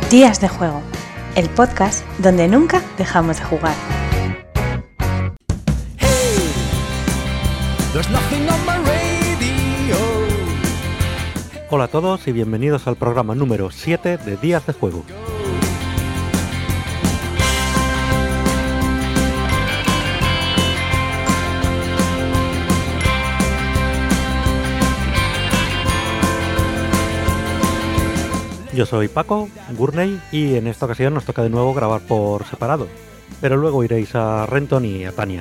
Días de Juego, el podcast donde nunca dejamos de jugar. Hola a todos y bienvenidos al programa número 7 de Días de Juego. Yo soy Paco, Gurney, y en esta ocasión nos toca de nuevo grabar por separado, pero luego iréis a Renton y a Tania.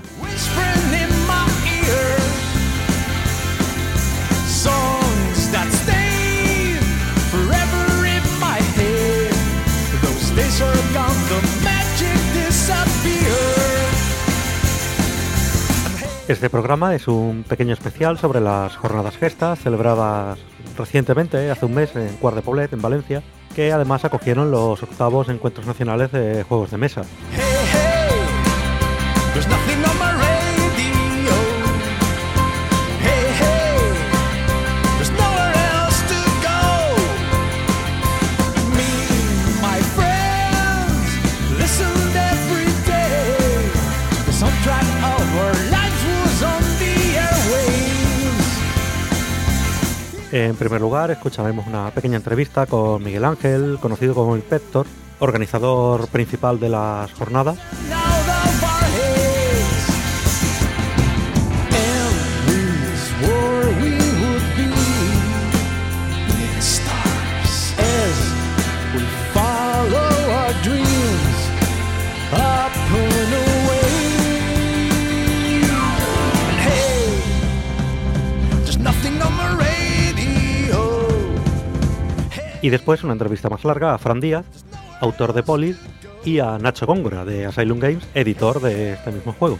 Este programa es un pequeño especial sobre las jornadas gestas celebradas recientemente, hace un mes, en Quart de Poblet, en Valencia, que además acogieron los octavos encuentros nacionales de juegos de mesa. En primer lugar, escucharemos una pequeña entrevista con Miguel Ángel, conocido como el Pector, organizador principal de las jornadas. Y después una entrevista más larga a Fran Díaz, autor de Polis, y a Nacho Góngora, de Asylum Games, editor de este mismo juego.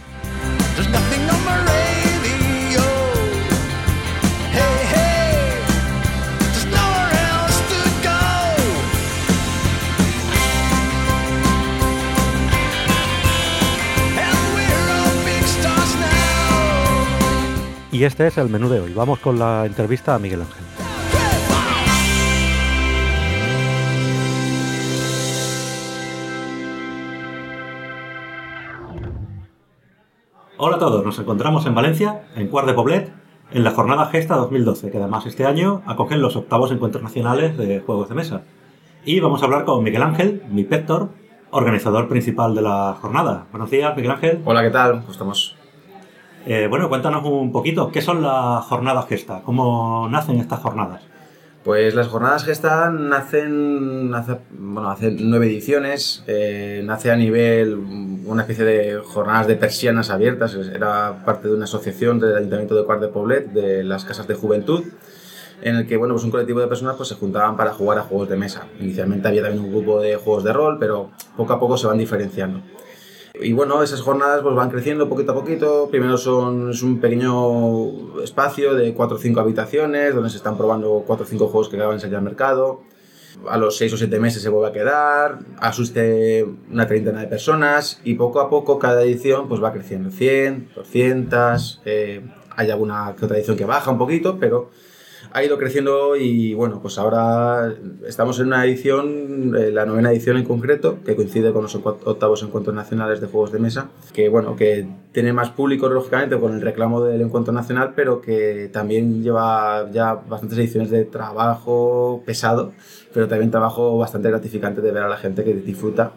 Y este es el menú de hoy. Vamos con la entrevista a Miguel Ángel. Hola a todos, nos encontramos en Valencia, en Quart de Poblet, en la Jornada Gesta 2012, que además este año acogen los octavos encuentros nacionales de juegos de mesa. Y vamos a hablar con Miguel Ángel, mi Pector, organizador principal de la jornada. Buenos días, Miguel Ángel. Hola, ¿qué tal? ¿Cómo estamos? Bueno, cuéntanos un poquito, ¿qué son las jornadas Gesta? ¿Cómo nacen estas jornadas? Pues las jornadas Gesta nacen hace 9 ediciones, nace a nivel una especie de jornadas de persianas abiertas, era parte de una asociación del Ayuntamiento de Quart de Poblet, de las casas de juventud, en el que un colectivo de personas se juntaban para jugar a juegos de mesa. Inicialmente había también un grupo de juegos de rol, pero poco a poco se van diferenciando. Y esas jornadas van creciendo poquito a poquito. Primero es un pequeño espacio de 4 o 5 habitaciones donde se están probando 4 o 5 juegos que acaban de salir al mercado. A los 6 o 7 meses se vuelve a quedar, asuste una treintena de personas y poco a poco cada edición va creciendo, 100, 200, hay alguna que otra edición que baja un poquito, pero ha ido creciendo y ahora estamos en una edición, la 9ª edición en concreto, que coincide con los octavos encuentros nacionales de juegos de mesa, que tiene más público lógicamente con el reclamo del encuentro nacional, pero que también lleva ya bastantes ediciones de trabajo pesado, pero también trabajo bastante gratificante de ver a la gente que disfruta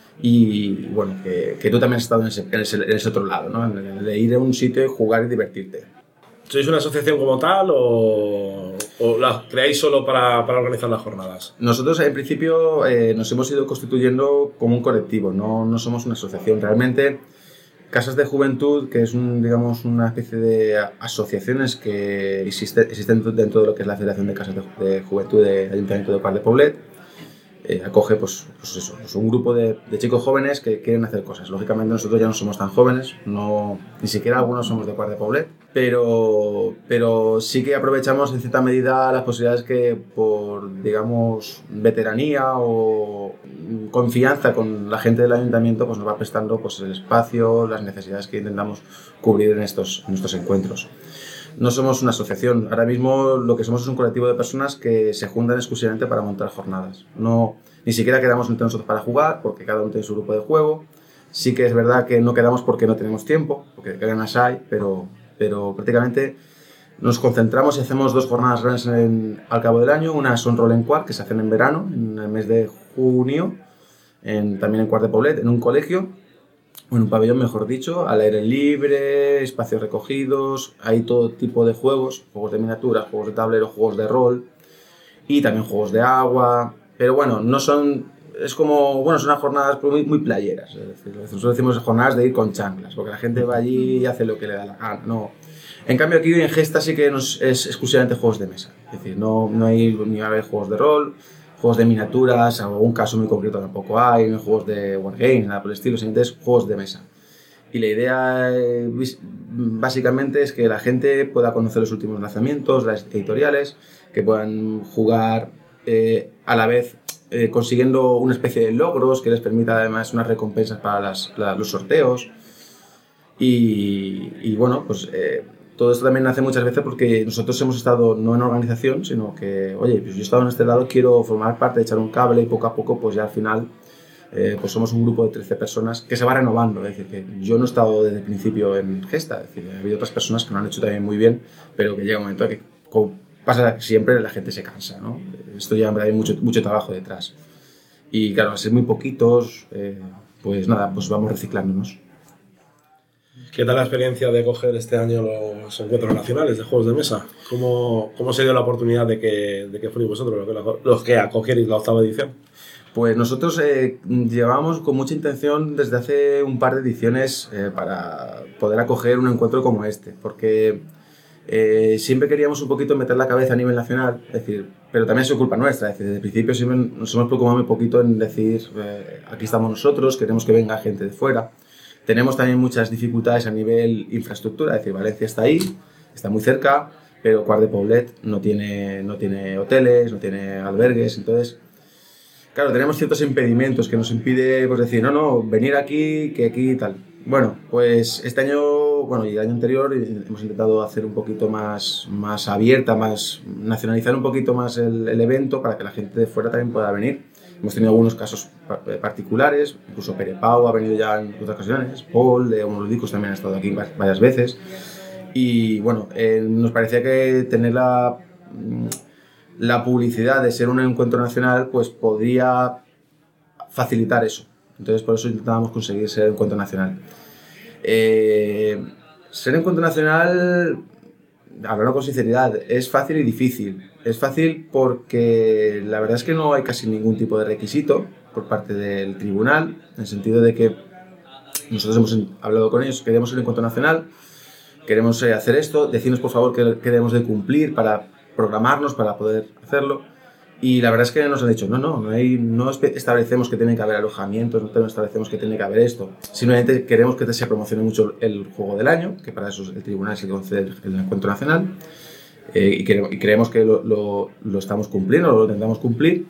y que tú también has estado en ese otro lado, ¿no? De ir a un sitio y jugar y divertirte. ¿Sois una asociación como tal o la creáis solo para organizar las jornadas? Nosotros en principio nos hemos ido constituyendo como un colectivo, no somos una asociación. Realmente Casas de Juventud, que es una especie de asociaciones que existen dentro de lo que es la Federación de Casas de Juventud del Ayuntamiento de Quart de Poblet, acoge un grupo de chicos jóvenes que quieren hacer cosas. Lógicamente nosotros ya no somos tan jóvenes, ni siquiera algunos somos de Quart de Poblet, pero sí que aprovechamos en cierta medida las posibilidades que por veteranía o confianza con la gente del ayuntamiento nos va prestando el espacio, las necesidades que intentamos cubrir en estos encuentros. No somos una asociación. Ahora mismo lo que somos es un colectivo de personas que se juntan exclusivamente para montar jornadas. Ni siquiera quedamos entre nosotros para jugar, porque cada uno tiene su grupo de juego. Sí que es verdad que no quedamos porque no tenemos tiempo, porque ganas hay, pero prácticamente nos concentramos y hacemos 2 jornadas grandes al cabo del año. Una son Roll and Quart, que se hacen en verano, en el mes de junio, también en Quart de Poblet, en un colegio, o en un pabellón, mejor dicho, al aire libre, espacios recogidos. Hay todo tipo de juegos de miniaturas, juegos de tablero, juegos de rol y también juegos de agua. Pero bueno, no son... Es como, bueno, son unas jornadas muy playeras. Es decir, nosotros decimos jornadas de ir con chanclas, porque la gente va allí y hace lo que le da la gana. No. En cambio, aquí en Gesta sí que es exclusivamente juegos de mesa. Es decir, no hay ni va a haber juegos de rol, juegos de miniaturas, en algún caso muy concreto tampoco hay, no hay juegos de wargames, nada por el estilo, sino es juegos de mesa. Y la idea básicamente es que la gente pueda conocer los últimos lanzamientos, las editoriales, que puedan jugar a la vez consiguiendo una especie de logros que les permita además unas recompensas para los sorteos. Y bueno, pues todo esto también nace muchas veces porque nosotros hemos estado no en organización, sino que, oye, pues yo he estado en este lado, quiero formar parte, echar un cable, y poco a poco pues ya al final pues somos un grupo de 13 personas que se va renovando. Es decir, que yo no he estado desde el principio en Gesta, es decir, ha habido otras personas que lo han hecho también muy bien, pero que llega un momento que, como pasa siempre, la gente se cansa, ¿no? Esto ya hay mucho trabajo detrás. Y claro, al ser muy poquitos, pues nada, pues vamos reciclándonos. ¿Qué tal la experiencia de coger este año los encuentros nacionales de juegos de mesa? ¿Cómo se dio la oportunidad de que fuerais vosotros los que acogierais la 8ª edición? Pues nosotros llevamos con mucha intención desde hace un par de ediciones para poder acoger un encuentro como este, porque siempre queríamos un poquito meter la cabeza a nivel nacional, es decir, pero también es culpa nuestra, es decir, desde el principio siempre nos hemos preocupado un poquito en decir aquí estamos nosotros, queremos que venga gente de fuera. Tenemos también muchas dificultades a nivel infraestructura, es decir, Valencia está ahí, está muy cerca, pero Quart de Poblet no tiene hoteles, no tiene albergues, entonces, claro, tenemos ciertos impedimentos que nos impide pues, decir, no, venir aquí, que aquí y tal. Bueno, pues este año, y el año anterior hemos intentado hacer un poquito más abierta, nacionalizar un poquito más el evento para que la gente de fuera también pueda venir. Hemos tenido algunos casos particulares, incluso Pere Pau ha venido ya en otras ocasiones, Paul de Homoludicos también ha estado aquí varias veces. Y bueno, nos parecía que tener la publicidad de ser un encuentro nacional pues podría facilitar eso. Entonces por eso intentábamos conseguir ser encuentro nacional. Ser encuentro nacional, hablando con sinceridad, es fácil y difícil. Es fácil porque la verdad es que no hay casi ningún tipo de requisito por parte del tribunal, en el sentido de que nosotros hemos hablado con ellos, queremos el encuentro nacional, queremos hacer esto, decirnos por favor qué debemos de cumplir para programarnos, para poder hacerlo. Y la verdad es que nos han dicho, no establecemos que tiene que haber alojamientos, no establecemos que tiene que haber esto. Simplemente queremos que se promocione mucho el juego del año, que para eso el tribunal es el que concede el encuentro nacional. Y creemos que lo estamos cumpliendo, lo intentamos cumplir.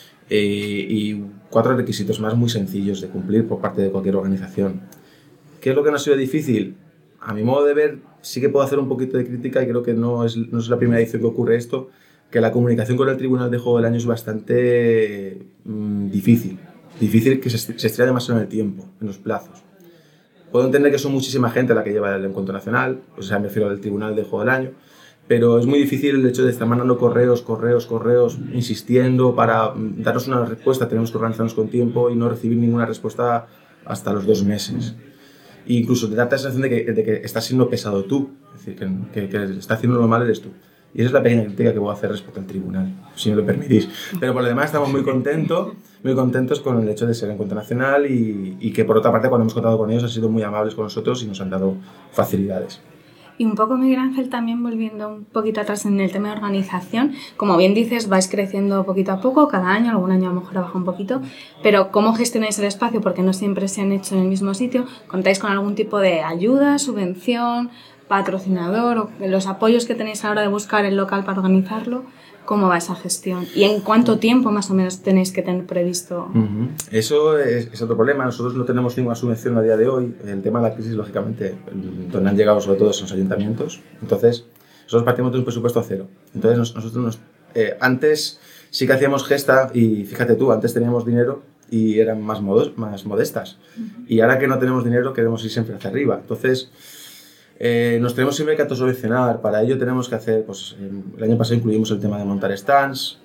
Y 4 requisitos más muy sencillos de cumplir por parte de cualquier organización. ¿Qué es lo que no ha sido difícil? A mi modo de ver, sí que puedo hacer un poquito de crítica y creo que no es la primera edición que ocurre esto, que la comunicación con el Tribunal de Juego del Año es bastante difícil. Difícil que se estira demasiado en el tiempo, en los plazos. Puedo entender que son muchísima gente la que lleva el encuentro nacional, o sea, me refiero al Tribunal de Juego del Año, pero es muy difícil el hecho de estar mandando correos, insistiendo para darnos una respuesta. Tenemos que organizarnos con tiempo y no recibir ninguna respuesta hasta los 2 meses. E incluso te da la sensación de que estás siendo pesado tú, es decir, que está haciendo lo mal eres tú. Y esa es la pequeña crítica que voy a hacer respecto al tribunal, si me lo permitís. Pero por lo demás estamos muy contentos con el hecho de ser encuentro nacional y que por otra parte cuando hemos contado con ellos han sido muy amables con nosotros y nos han dado facilidades. Y un poco, Miguel Ángel, también volviendo un poquito atrás en el tema de organización, como bien dices, vais creciendo poquito a poco, cada año, algún año a lo mejor baja un poquito, pero ¿cómo gestionáis el espacio? Porque no siempre se han hecho en el mismo sitio. ¿Contáis con algún tipo de ayuda, subvención, patrocinador o los apoyos que tenéis a la hora de buscar el local para organizarlo? ¿Cómo va esa gestión? ¿Y en cuánto tiempo más o menos tenéis que tener previsto? Eso es otro problema. Nosotros no tenemos ninguna subvención a día de hoy. El tema de la crisis, lógicamente, donde han llegado sobre todo son los ayuntamientos. Entonces, nosotros partimos de un presupuesto a cero. Entonces, nosotros Antes sí que hacíamos gesta y fíjate tú, antes teníamos dinero y eran más modestas. Y ahora que no tenemos dinero queremos ir siempre hacia arriba. Entonces nos tenemos siempre que autosolucionar. Para ello tenemos que hacer, pues el año pasado incluimos el tema de montar stands,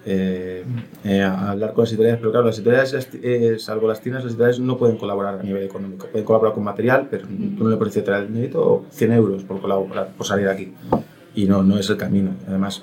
hablar con las editoriales, pero claro, las editoriales, salvo las tiendas, las editoriales no pueden colaborar a nivel económico. Pueden colaborar con material, pero tú no le puedes decir, necesito 100 euros por colaborar, por salir aquí. Y no es el camino. Además,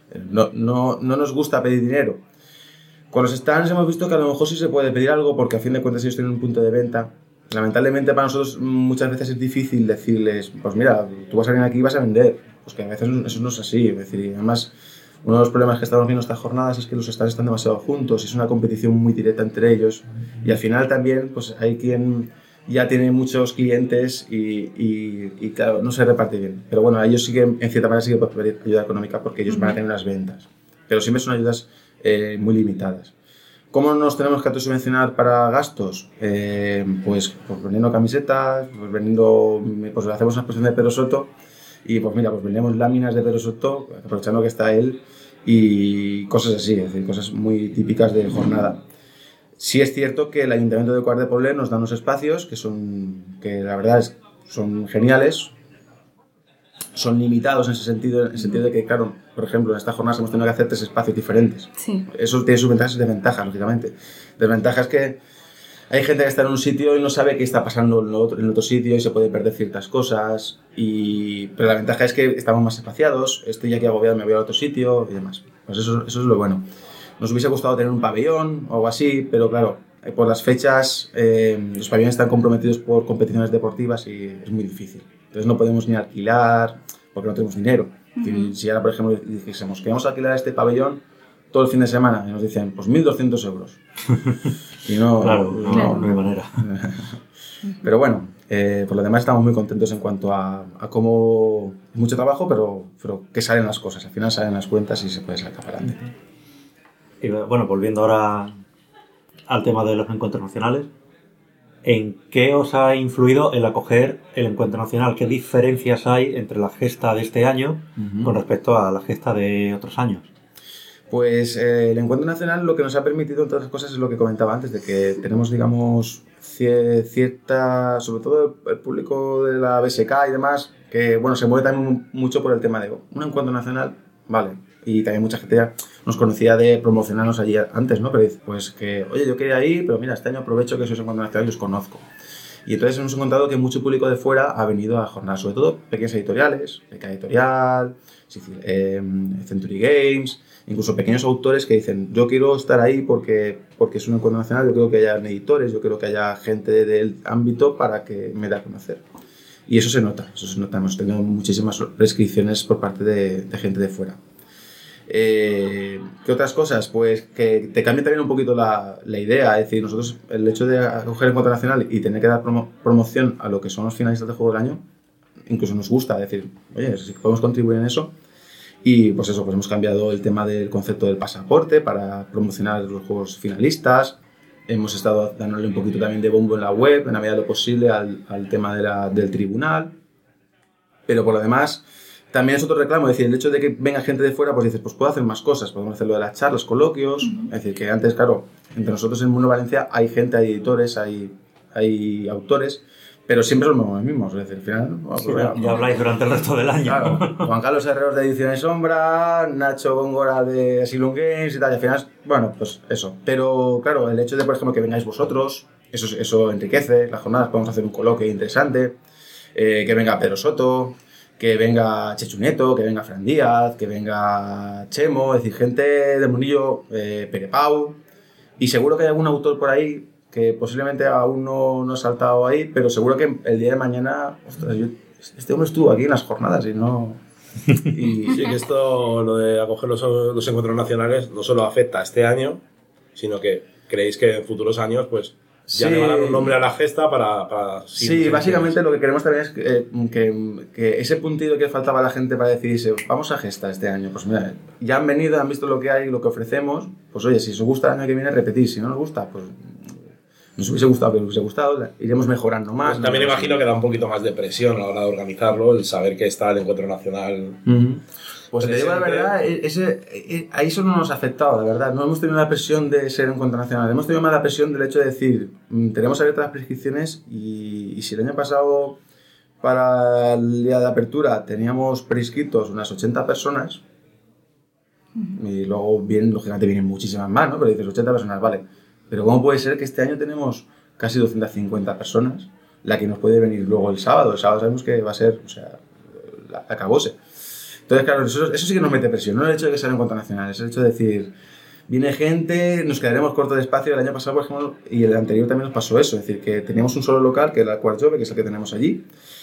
no nos gusta pedir dinero. Con los stands hemos visto que a lo mejor sí se puede pedir algo porque a fin de cuentas ellos tienen un punto de venta. Lamentablemente para nosotros muchas veces es difícil decirles, pues mira, tú vas a venir aquí y vas a vender. Pues que a veces eso no es así. Es decir, además, uno de los problemas que estamos viendo estas jornadas es que los stands están demasiado juntos y es una competición muy directa entre ellos. Y al final también pues hay quien ya tiene muchos clientes y claro, no se reparte bien. Pero bueno, a ellos sí que, en cierta manera sí que pueden pedir ayuda económica porque ellos van a tener unas ventas. Pero siempre son ayudas muy limitadas. ¿Cómo nos tenemos que autosubvencionar para gastos? Pues vendiendo camisetas, pues hacemos una exposición de Pedro Soto y pues mira, pues vendemos láminas de Pedro Soto, aprovechando que está él y cosas así, es decir, cosas muy típicas de jornada. Sí es cierto que el Ayuntamiento de Quart de Poblet nos da unos espacios que la verdad son geniales, son limitados en ese sentido, en el sentido de que, claro, por ejemplo, en estas jornadas hemos tenido que hacer 3 espacios diferentes. Sí. Eso tiene sus ventajas y desventajas, lógicamente. Desventajas que hay gente que está en un sitio y no sabe qué está pasando en otro sitio y se puede perder ciertas cosas. Pero la ventaja es que estamos más espaciados, estoy aquí agobiado, me voy a otro sitio y demás. Pues eso es lo bueno. Nos hubiese gustado tener un pabellón o algo así, pero claro, por las fechas los pabellones están comprometidos por competiciones deportivas y es muy difícil. Entonces no podemos ni alquilar porque no tenemos dinero. Si ahora, por ejemplo, dijésemos que vamos a alquilar este pabellón todo el fin de semana y nos dicen, pues 1.200 euros. Y no, claro, no hay manera. Pero bueno, por lo demás estamos muy contentos en cuanto a cómo es mucho trabajo, pero que salen las cosas. Al final salen las cuentas y se puede sacar para adelante. Y bueno, volviendo ahora al tema de los encuentros nacionales, ¿en qué os ha influido el acoger el encuentro nacional? ¿Qué diferencias hay entre la gesta de este año con respecto a la gesta de otros años? Pues el encuentro nacional lo que nos ha permitido, entre otras cosas, es lo que comentaba antes, de que tenemos, digamos, cierta, sobre todo el público de la BSK y demás, que bueno, se mueve también mucho por el tema de un encuentro nacional, vale. Y también mucha gente ya nos conocía de promocionarnos allí antes, ¿no? Pero dice, pues que, oye, yo quería ir, pero mira, este año aprovecho que sois encuentro nacional y os conozco. Y entonces hemos encontrado que mucho público de fuera ha venido a jornadas, sobre todo pequeñas editoriales, Beca Editorial, Century Games, incluso pequeños autores que dicen, yo quiero estar ahí porque es un encuentro nacional, yo creo que haya editores, yo creo que haya gente del ámbito para que me dé a conocer. Y eso se nota, hemos tenido muchísimas prescripciones por parte de gente de fuera. ¿Qué otras cosas? Pues que te cambia también un poquito la idea, es decir, nosotros el hecho de acoger el encuentro nacional y tener que dar promoción a lo que son los finalistas de juego del año, incluso nos gusta, decir, oye, si podemos contribuir en eso. Y pues eso, pues hemos cambiado el tema del concepto del pasaporte para promocionar los juegos finalistas. Hemos estado dándole un poquito también de bombo en la web, en la medida de lo posible, al tema del tribunal. Pero por lo demás, también es otro reclamo, es decir, el hecho de que venga gente de fuera, pues dices, pues puedo hacer más cosas, podemos hacer lo de las charlas, coloquios. Es decir, que antes, claro, entre nosotros en Mundo Valencia hay gente, hay editores, hay autores, pero siempre somos los mismos, es decir, al final... Pues, ya habláis durante el resto del año. Claro, Juan Carlos Herreros de Ediciones Sombra, Nacho Góngora de Asylum Games y tal, y al final, bueno, pues eso. Pero claro, el hecho de, por ejemplo, que vengáis vosotros, eso enriquece las jornadas, podemos hacer un coloquio interesante, que venga Pedro Soto, que venga Chechu Nieto, que venga Fran Díaz, que venga Chemo, es decir, gente del mundillo, Pere Pau, y seguro que hay algún autor por ahí que posiblemente aún no ha saltado ahí, pero seguro que el día de mañana, ostras, este hombre estuvo aquí en las jornadas y no... Sí, que esto, lo de acoger los encuentros nacionales, no solo afecta a este año, sino que creéis que en futuros años, pues, ya le van a dar un nombre a la gesta para sí, básicamente lo que queremos también es que ese puntito que faltaba a la gente para decidirse, vamos a gesta este año, pues mira, ya han venido, han visto lo que hay, lo que ofrecemos, pues oye, si os gusta el año que viene, repetir, si no nos gusta, pues nos hubiese gustado, pero nos hubiese gustado, iremos mejorando más. Pues también imagino que da un poquito más de presión a la hora de organizarlo, el saber que está el encuentro nacional. Pues te digo la verdad, ahí eso no nos ha afectado, la verdad. No hemos tenido la presión de ser encuentro nacional. Hemos tenido más la presión del hecho de decir, tenemos abiertas las prescripciones y si el año pasado para el día de apertura teníamos prescritos unas 80 personas y luego lógicamente vienen muchísimas más, ¿no? Pero dices 80 personas, vale. Pero ¿cómo puede ser que este año tenemos casi 250 personas? La que nos puede venir luego el sábado. El sábado sabemos que va a ser, o sea, la acabose. Entonces, claro, eso sí que nos mete presión. No el hecho de que sea en cuanto nacional, es el hecho de decir, viene gente, nos quedaremos cortos de espacio. El año pasado, por ejemplo, y el anterior también nos pasó eso. Es decir, que teníamos un solo local, que era el Quartjove, que es el que tenemos allí,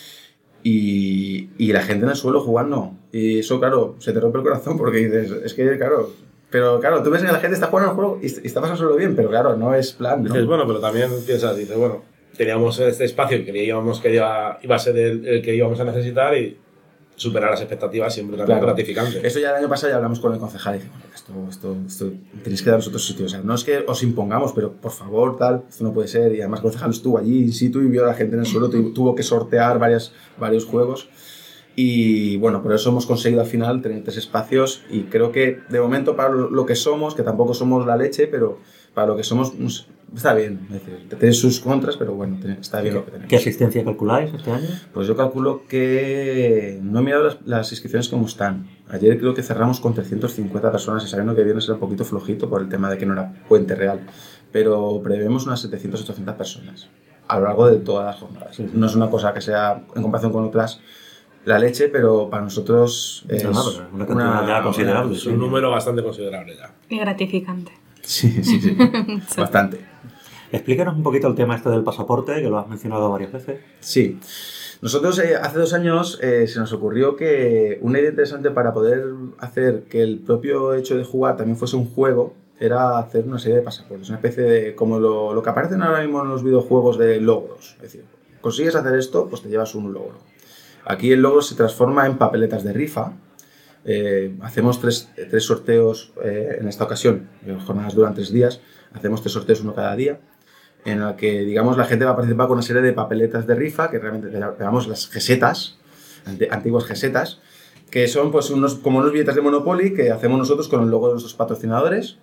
y la gente en el suelo jugando. Y eso, claro, se te rompe el corazón porque dices, es que, claro... Pero claro, tú ves que la gente está jugando al juego y está pasándolo bien, pero claro, no es plan, ¿no? Dices, bueno, pero también piensas, dices, bueno, teníamos este espacio que creíamos que iba a ser el que íbamos a necesitar y superar las expectativas siempre es gratificante. Eso ya el año pasado ya hablamos con el concejal y dijimos, esto tenéis que daros otros sitios. O sea, no es que os impongamos, pero por favor, tal, esto no puede ser. Y además el concejal estuvo allí in situ y vio a la gente en el suelo, tuvo que sortear varios juegos. Y bueno, por eso hemos conseguido al final tener 3 espacios y creo que de momento para lo que somos, que tampoco somos la leche, pero para lo que somos está bien. Es decir, tiene sus contras, pero bueno, está bien lo que tenemos. ¿Qué asistencia calculáis este año? Pues yo calculo que no he mirado las inscripciones como están. Ayer creo que cerramos con 350 personas y sabiendo que viernes era un poquito flojito por el tema de que no era puente real, pero prevemos unas 700-800 personas a lo largo de todas las jornadas. No es una cosa que sea en comparación con otras la leche, pero para nosotros es una cantidad ya considerable. Es un número bastante considerable ya. Y gratificante. Sí. Bastante. Explícanos un poquito el tema este del pasaporte, que lo has mencionado varias veces. Sí. Nosotros hace 2 años se nos ocurrió que una idea interesante para poder hacer que el propio hecho de jugar también fuese un juego era hacer una serie de pasaportes, una especie de como lo que aparecen ahora mismo en los videojuegos de logros. Es decir, consigues hacer esto, pues te llevas un logro. Aquí el logro se transforma en papeletas de rifa. Hacemos 3 sorteos en esta ocasión. Las jornadas duran 3 días. Hacemos 3 sorteos, uno cada día, en el que, digamos, la gente va a participar con una serie de papeletas de rifa, que realmente le llamamos las gesetas, antiguas gesetas, que son pues como unos billetes de Monopoly que hacemos nosotros con el logo de nuestros patrocinadores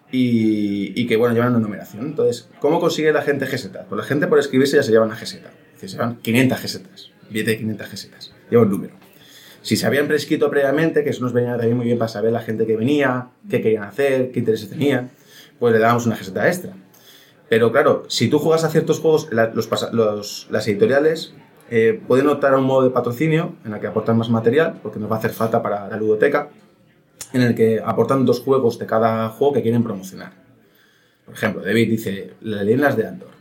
y que, bueno, llevan una numeración. Entonces, ¿cómo consigue la gente gesetas? Pues la gente por escribirse ya se lleva una geseta. Es decir, se llevan 500 gesetas. Billete de 500 gesetas. Lleva un número. Si se habían prescrito previamente, que eso nos venía también muy bien para saber la gente que venía, qué querían hacer, qué intereses tenían, pues le dábamos una geseta extra. Pero claro, si tú juegas a ciertos juegos, las editoriales pueden optar a un modo de patrocinio en el que aportan más material, porque nos va a hacer falta para la ludoteca, en el que aportan 2 juegos de cada juego que quieren promocionar. Por ejemplo, David dice, las leyendas de Andor,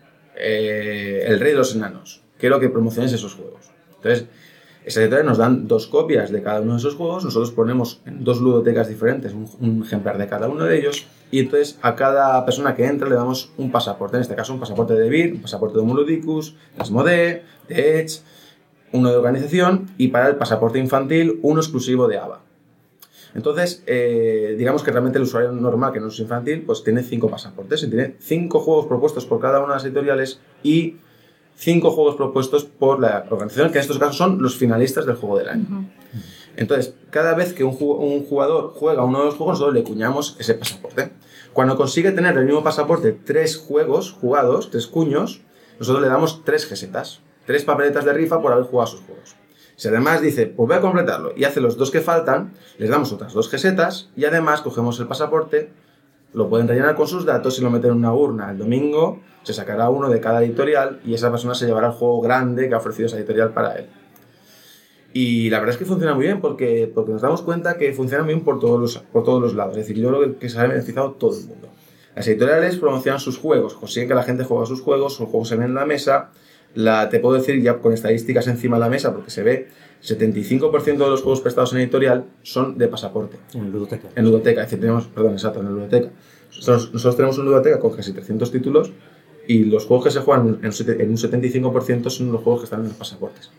el rey de los enanos, quiero que promociones esos juegos. Entonces, esas editoriales nos dan 2 copias de cada uno de esos juegos, nosotros ponemos en 2 ludotecas diferentes un ejemplar de cada uno de ellos, y entonces a cada persona que entra le damos un pasaporte, en este caso un pasaporte de Vir, un pasaporte de Homo Ludicus, de Asmodee, de Edge, uno de organización, y para el pasaporte infantil uno exclusivo de ABA. Entonces, digamos que realmente el usuario normal que no es infantil, pues tiene 5 pasaportes, y tiene 5 juegos propuestos por cada una de las editoriales y 5 juegos propuestos por la organización, que en estos casos son los finalistas del juego del año. Entonces, cada vez que un jugador juega uno de los juegos, nosotros le cuñamos ese pasaporte. Cuando consigue tener el mismo pasaporte 3 juegos jugados, 3 cuños, nosotros le damos 3 gesetas, 3 papeletas de rifa por haber jugado sus juegos. Si además dice, pues voy a completarlo, y hace los 2 que faltan, les damos otras 2 gesetas, y además cogemos el pasaporte, lo pueden rellenar con sus datos y lo meten en una urna. El domingo se sacará uno de cada editorial y esa persona se llevará el juego grande que ha ofrecido esa editorial para él. Y la verdad es que funciona muy bien porque nos damos cuenta que funciona bien por todos los lados. Es decir, yo creo que se ha beneficiado todo el mundo. Las editoriales promocionan sus juegos, consiguen que la gente juegue sus juegos se ven en la mesa. Te puedo decir ya con estadísticas encima de la mesa porque se ve 75% de los juegos prestados en editorial son de pasaporte. En ludoteca. En ludoteca, es decir, en ludoteca. Nosotros tenemos una ludoteca con casi 300 títulos y los juegos que se juegan en un 75% son los juegos que están en los pasaportes.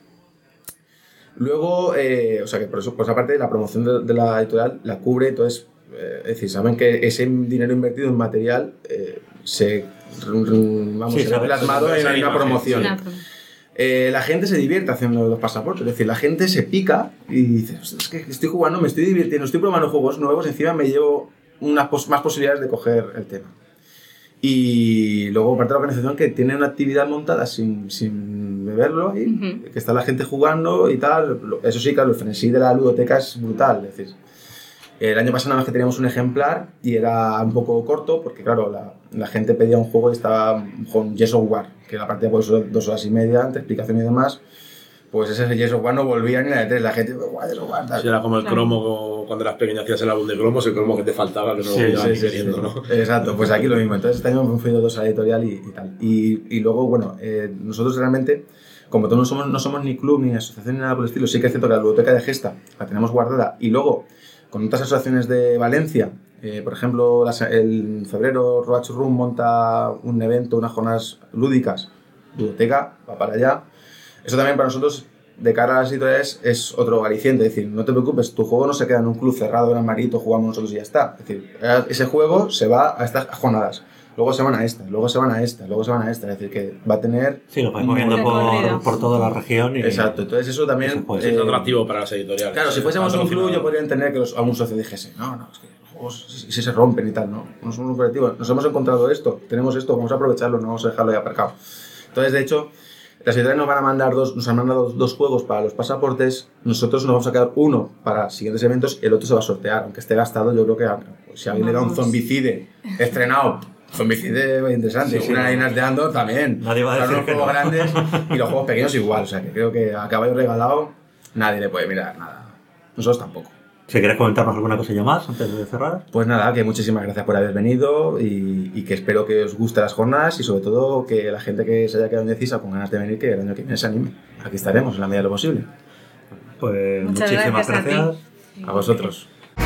Luego, o sea que por eso, pues aparte la promoción de la editorial la cubre, entonces, es decir, saben que ese dinero invertido en material se ve plasmado en una promoción. la gente se divierte haciendo los pasaportes. Es decir, la gente se pica y dice, es que estoy jugando, me estoy divirtiendo, estoy probando juegos nuevos, encima me llevo más posibilidades de coger el tema. Y luego parte de la organización que tiene una actividad montada sin beberlo ahí, que está la gente jugando y tal. Eso sí, claro, el frenesí de la ludoteca es brutal. Es decir, el año pasado nada más que teníamos un ejemplar y era un poco corto porque, claro, la gente pedía un juego y estaba con Gears of War, que la partida puede ser 2 horas y media, entre explicación y demás. Pues ese Gears of War no volvía ni la de 3, la gente, guau, Gears of War, tal. Sí, era como el cromo, cuando eras pequeña hacías el álbum de cromos, el cromo que te faltaba, que no lo ibas queriendo, ¿no? Exacto, pues aquí lo mismo. Entonces este año hemos ido 2 a la editorial y tal. Y luego, bueno, nosotros realmente, como todos no somos ni club, ni asociación, ni nada por el estilo, sí que es cierto que la biblioteca de Gesta la tenemos guardada. Y luego, con otras asociaciones de Valencia, por ejemplo, en febrero Roach Room monta un evento, unas jornadas lúdicas, biblioteca, va para allá. Eso también para nosotros, de cara a las editoriales, es otro aliciente. Es decir, no te preocupes, tu juego no se queda en un club cerrado, en Amarito, jugamos nosotros y ya está. Es decir, ese juego se va a estas jornadas. Luego se van a esta, luego se van a esta, luego se van a esta. Es decir, que va a tener... Sí, lo vais moviendo por toda la región. Exacto, entonces eso también... Es atractivo para las editoriales. Claro, si fuésemos un club yo podría entender que algún socio dijese, no, es que los juegos si se rompen y tal, no somos un colectivo. Nos hemos encontrado esto, tenemos esto, vamos a aprovecharlo, no vamos a dejarlo ya aparcado. Entonces, de hecho... Las editoriales nos han mandado 2 juegos para los pasaportes. Nosotros nos vamos a quedar uno para siguientes eventos y el otro se va a sortear. Aunque esté gastado, yo creo que si a alguien le da un Zombicide estrenado, Zombicide es interesante. Sí, una Lines de Andor también. Nadie va a decir los juegos grandes y los juegos pequeños igual. O sea, que creo que a caballo regalado nadie le puede mirar nada. Nosotros tampoco. Si quieres comentarnos alguna cosilla más antes de cerrar. Pues nada, que muchísimas gracias por haber venido y que espero que os gusten las jornadas y sobre todo que la gente que se haya quedado indecisa con ganas de venir, que el año que viene se anime. Aquí estaremos en la medida de lo posible. Pues muchísimas gracias. A vosotros.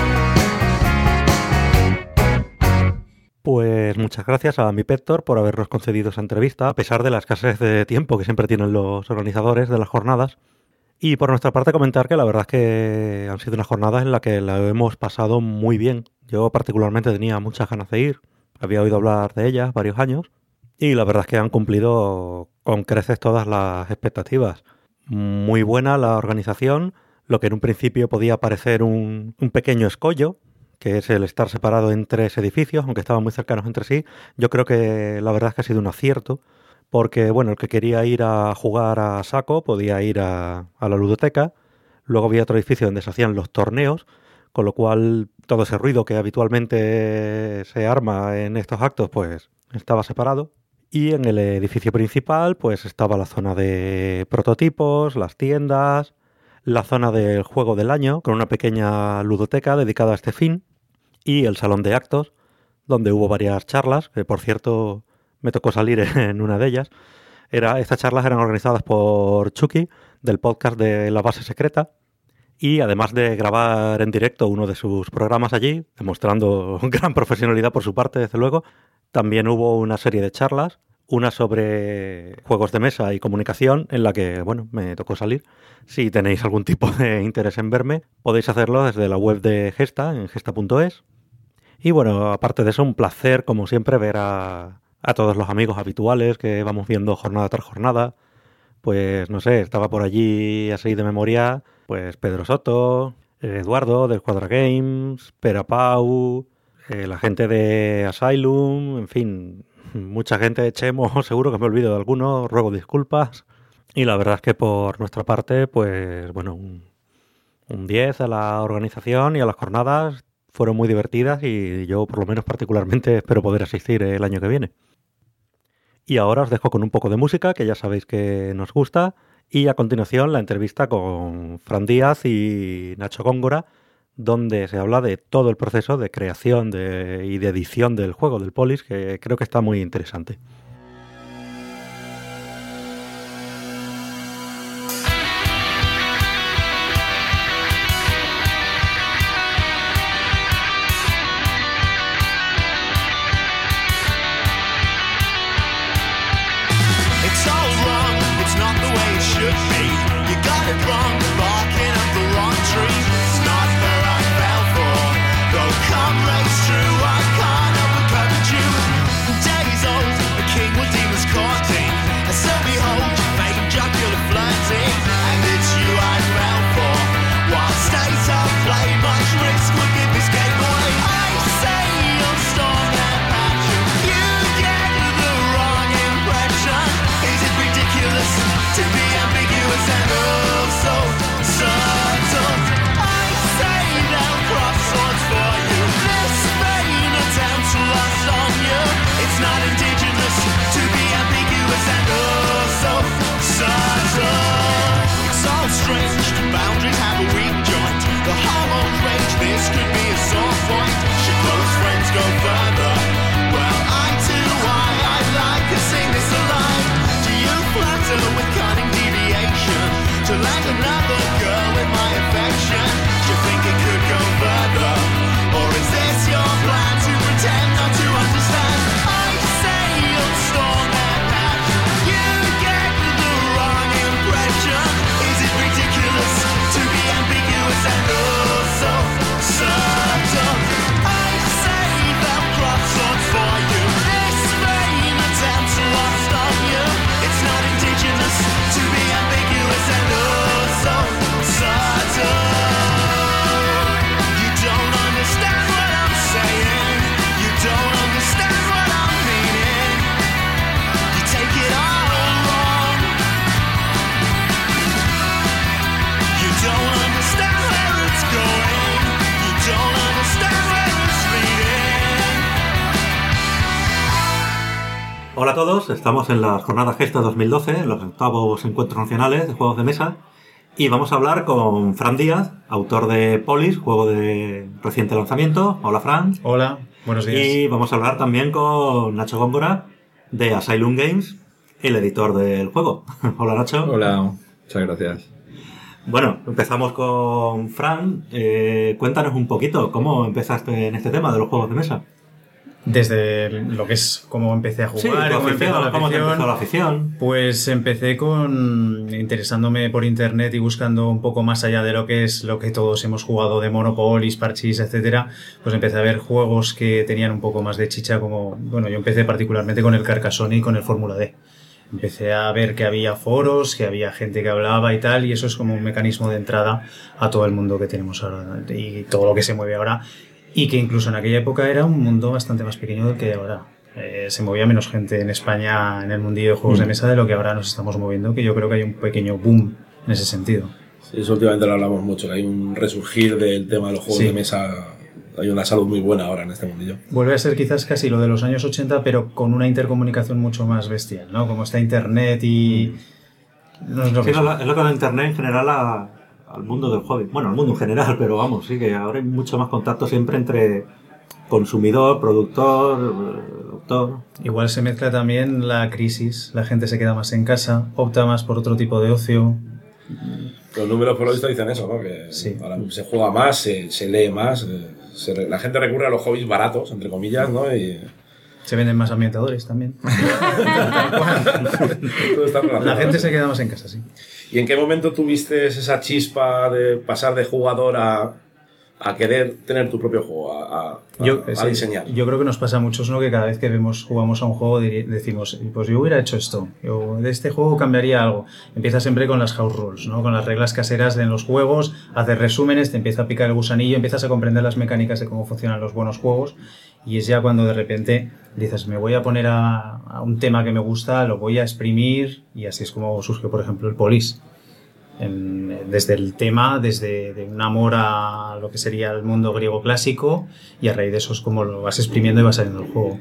Pues muchas gracias a mi Péctor por habernos concedido esa entrevista, a pesar de la escasez de tiempo que siempre tienen los organizadores de las jornadas. Y por nuestra parte comentar que la verdad es que han sido unas jornadas en las que la hemos pasado muy bien. Yo particularmente tenía muchas ganas de ir, había oído hablar de ellas varios años y la verdad es que han cumplido con creces todas las expectativas. Muy buena la organización, lo que en un principio podía parecer un pequeño escollo, que es el estar separado en 3 edificios, aunque estaban muy cercanos entre sí. Yo creo que la verdad es que ha sido un acierto. Porque, bueno, el que quería ir a jugar a saco podía ir a la ludoteca. Luego había otro edificio donde se hacían los torneos, con lo cual todo ese ruido que habitualmente se arma en estos actos, pues estaba separado. Y en el edificio principal, pues estaba la zona de prototipos, las tiendas, la zona del juego del año, con una pequeña ludoteca dedicada a este fin, y el salón de actos, donde hubo varias charlas, que por cierto... Me tocó salir en una de ellas. Estas charlas eran organizadas por Chucky, del podcast de La Base Secreta, y además de grabar en directo uno de sus programas allí, demostrando gran profesionalidad por su parte, desde luego, también hubo una serie de charlas, una sobre juegos de mesa y comunicación, en la que, bueno, me tocó salir. Si tenéis algún tipo de interés en verme, podéis hacerlo desde la web de Gesta, en gesta.es. Y bueno, aparte de eso, un placer, como siempre, ver a todos los amigos habituales que vamos viendo jornada tras jornada. Pues no sé, estaba por allí así de memoria, pues Pedro Soto, Eduardo de Escuadra Games, Pera Pau, la gente de Asylum, en fin, mucha gente, Chemo, seguro que me olvido de alguno, ruego disculpas. Y la verdad es que por nuestra parte, pues bueno, un 10 a la organización y a las jornadas. Fueron muy divertidas y yo por lo menos particularmente espero poder asistir el año que viene. Y ahora os dejo con un poco de música, que ya sabéis que nos gusta, y a continuación la entrevista con Fran Díaz y Nacho Góngora, donde se habla de todo el proceso de creación y de edición del juego del Polis, que creo que está muy interesante. Days old, a kid Hola a todos, estamos en las Jornadas Gesta 2012, en los 8º Encuentros Nacionales de Juegos de Mesa, y vamos a hablar con Fran Díaz, autor de Polis, juego de reciente lanzamiento. Hola, Fran. Hola, buenos días. Y vamos a hablar también con Nacho Góngora, de Asylum Games, el editor del juego. Hola, Nacho. Hola, muchas gracias. Bueno, empezamos con Fran. Cuéntanos un poquito, ¿cómo empezaste en este tema de los juegos de mesa? Desde lo que es cómo empecé a jugar, sí, ¿cómo te empezó la afición? Pues empecé con interesándome por internet y buscando un poco más allá de lo que es lo que todos hemos jugado de Monopoly, Parchís, etcétera. Pues empecé a ver juegos que tenían un poco más de chicha, como, bueno, yo empecé particularmente con el Carcassonne y con el Fórmula D. Empecé a ver que había foros, que había gente que hablaba y tal, y eso es como un mecanismo de entrada a todo el mundo que tenemos ahora y todo lo que se mueve ahora. Y que incluso en aquella época era un mundo bastante más pequeño del que ahora. Se movía menos gente en España en el mundillo de juegos de mesa de lo que ahora nos estamos moviendo, que yo creo que hay un pequeño boom en ese sentido. Sí, eso últimamente lo hablamos mucho, que hay un resurgir del tema de los juegos de mesa. Hay una salud muy buena ahora en este mundillo. Vuelve a ser quizás casi lo de los años 80, pero con una intercomunicación mucho más bestial, ¿no? Como está internet y... No es lo que es lo que da internet en general al mundo del hobby. Bueno, al mundo en general, pero vamos, sí que ahora hay mucho más contacto siempre entre consumidor, productor, autor. Igual se mezcla también la crisis, la gente se queda más en casa, opta más por otro tipo de ocio. Los números por lo visto dicen eso, ¿no? Que sí. Ahora se juega más, se lee más, la gente recurre a los hobbies baratos, entre comillas, ¿no? Y... se venden más ambientadores también. La gente se queda más en casa, sí. ¿Y en qué momento tuviste esa chispa de pasar de jugador a querer tener tu propio juego, a diseñar? Yo creo que nos pasa a muchos, ¿no? Que cada vez que jugamos a un juego decimos, pues yo hubiera hecho esto, yo de este juego cambiaría algo. Empieza siempre con las house rules, ¿no? Con las reglas caseras de los juegos, haces resúmenes, te empieza a picar el gusanillo, empiezas a comprender las mecánicas de cómo funcionan los buenos juegos, y es ya cuando de repente dices, me voy a poner a un tema que me gusta, lo voy a exprimir, y así es como surgió, por ejemplo, el Polis. Desde el tema, desde un amor a lo que sería el mundo griego clásico, y a raíz de eso es como lo vas exprimiendo y va saliendo el juego.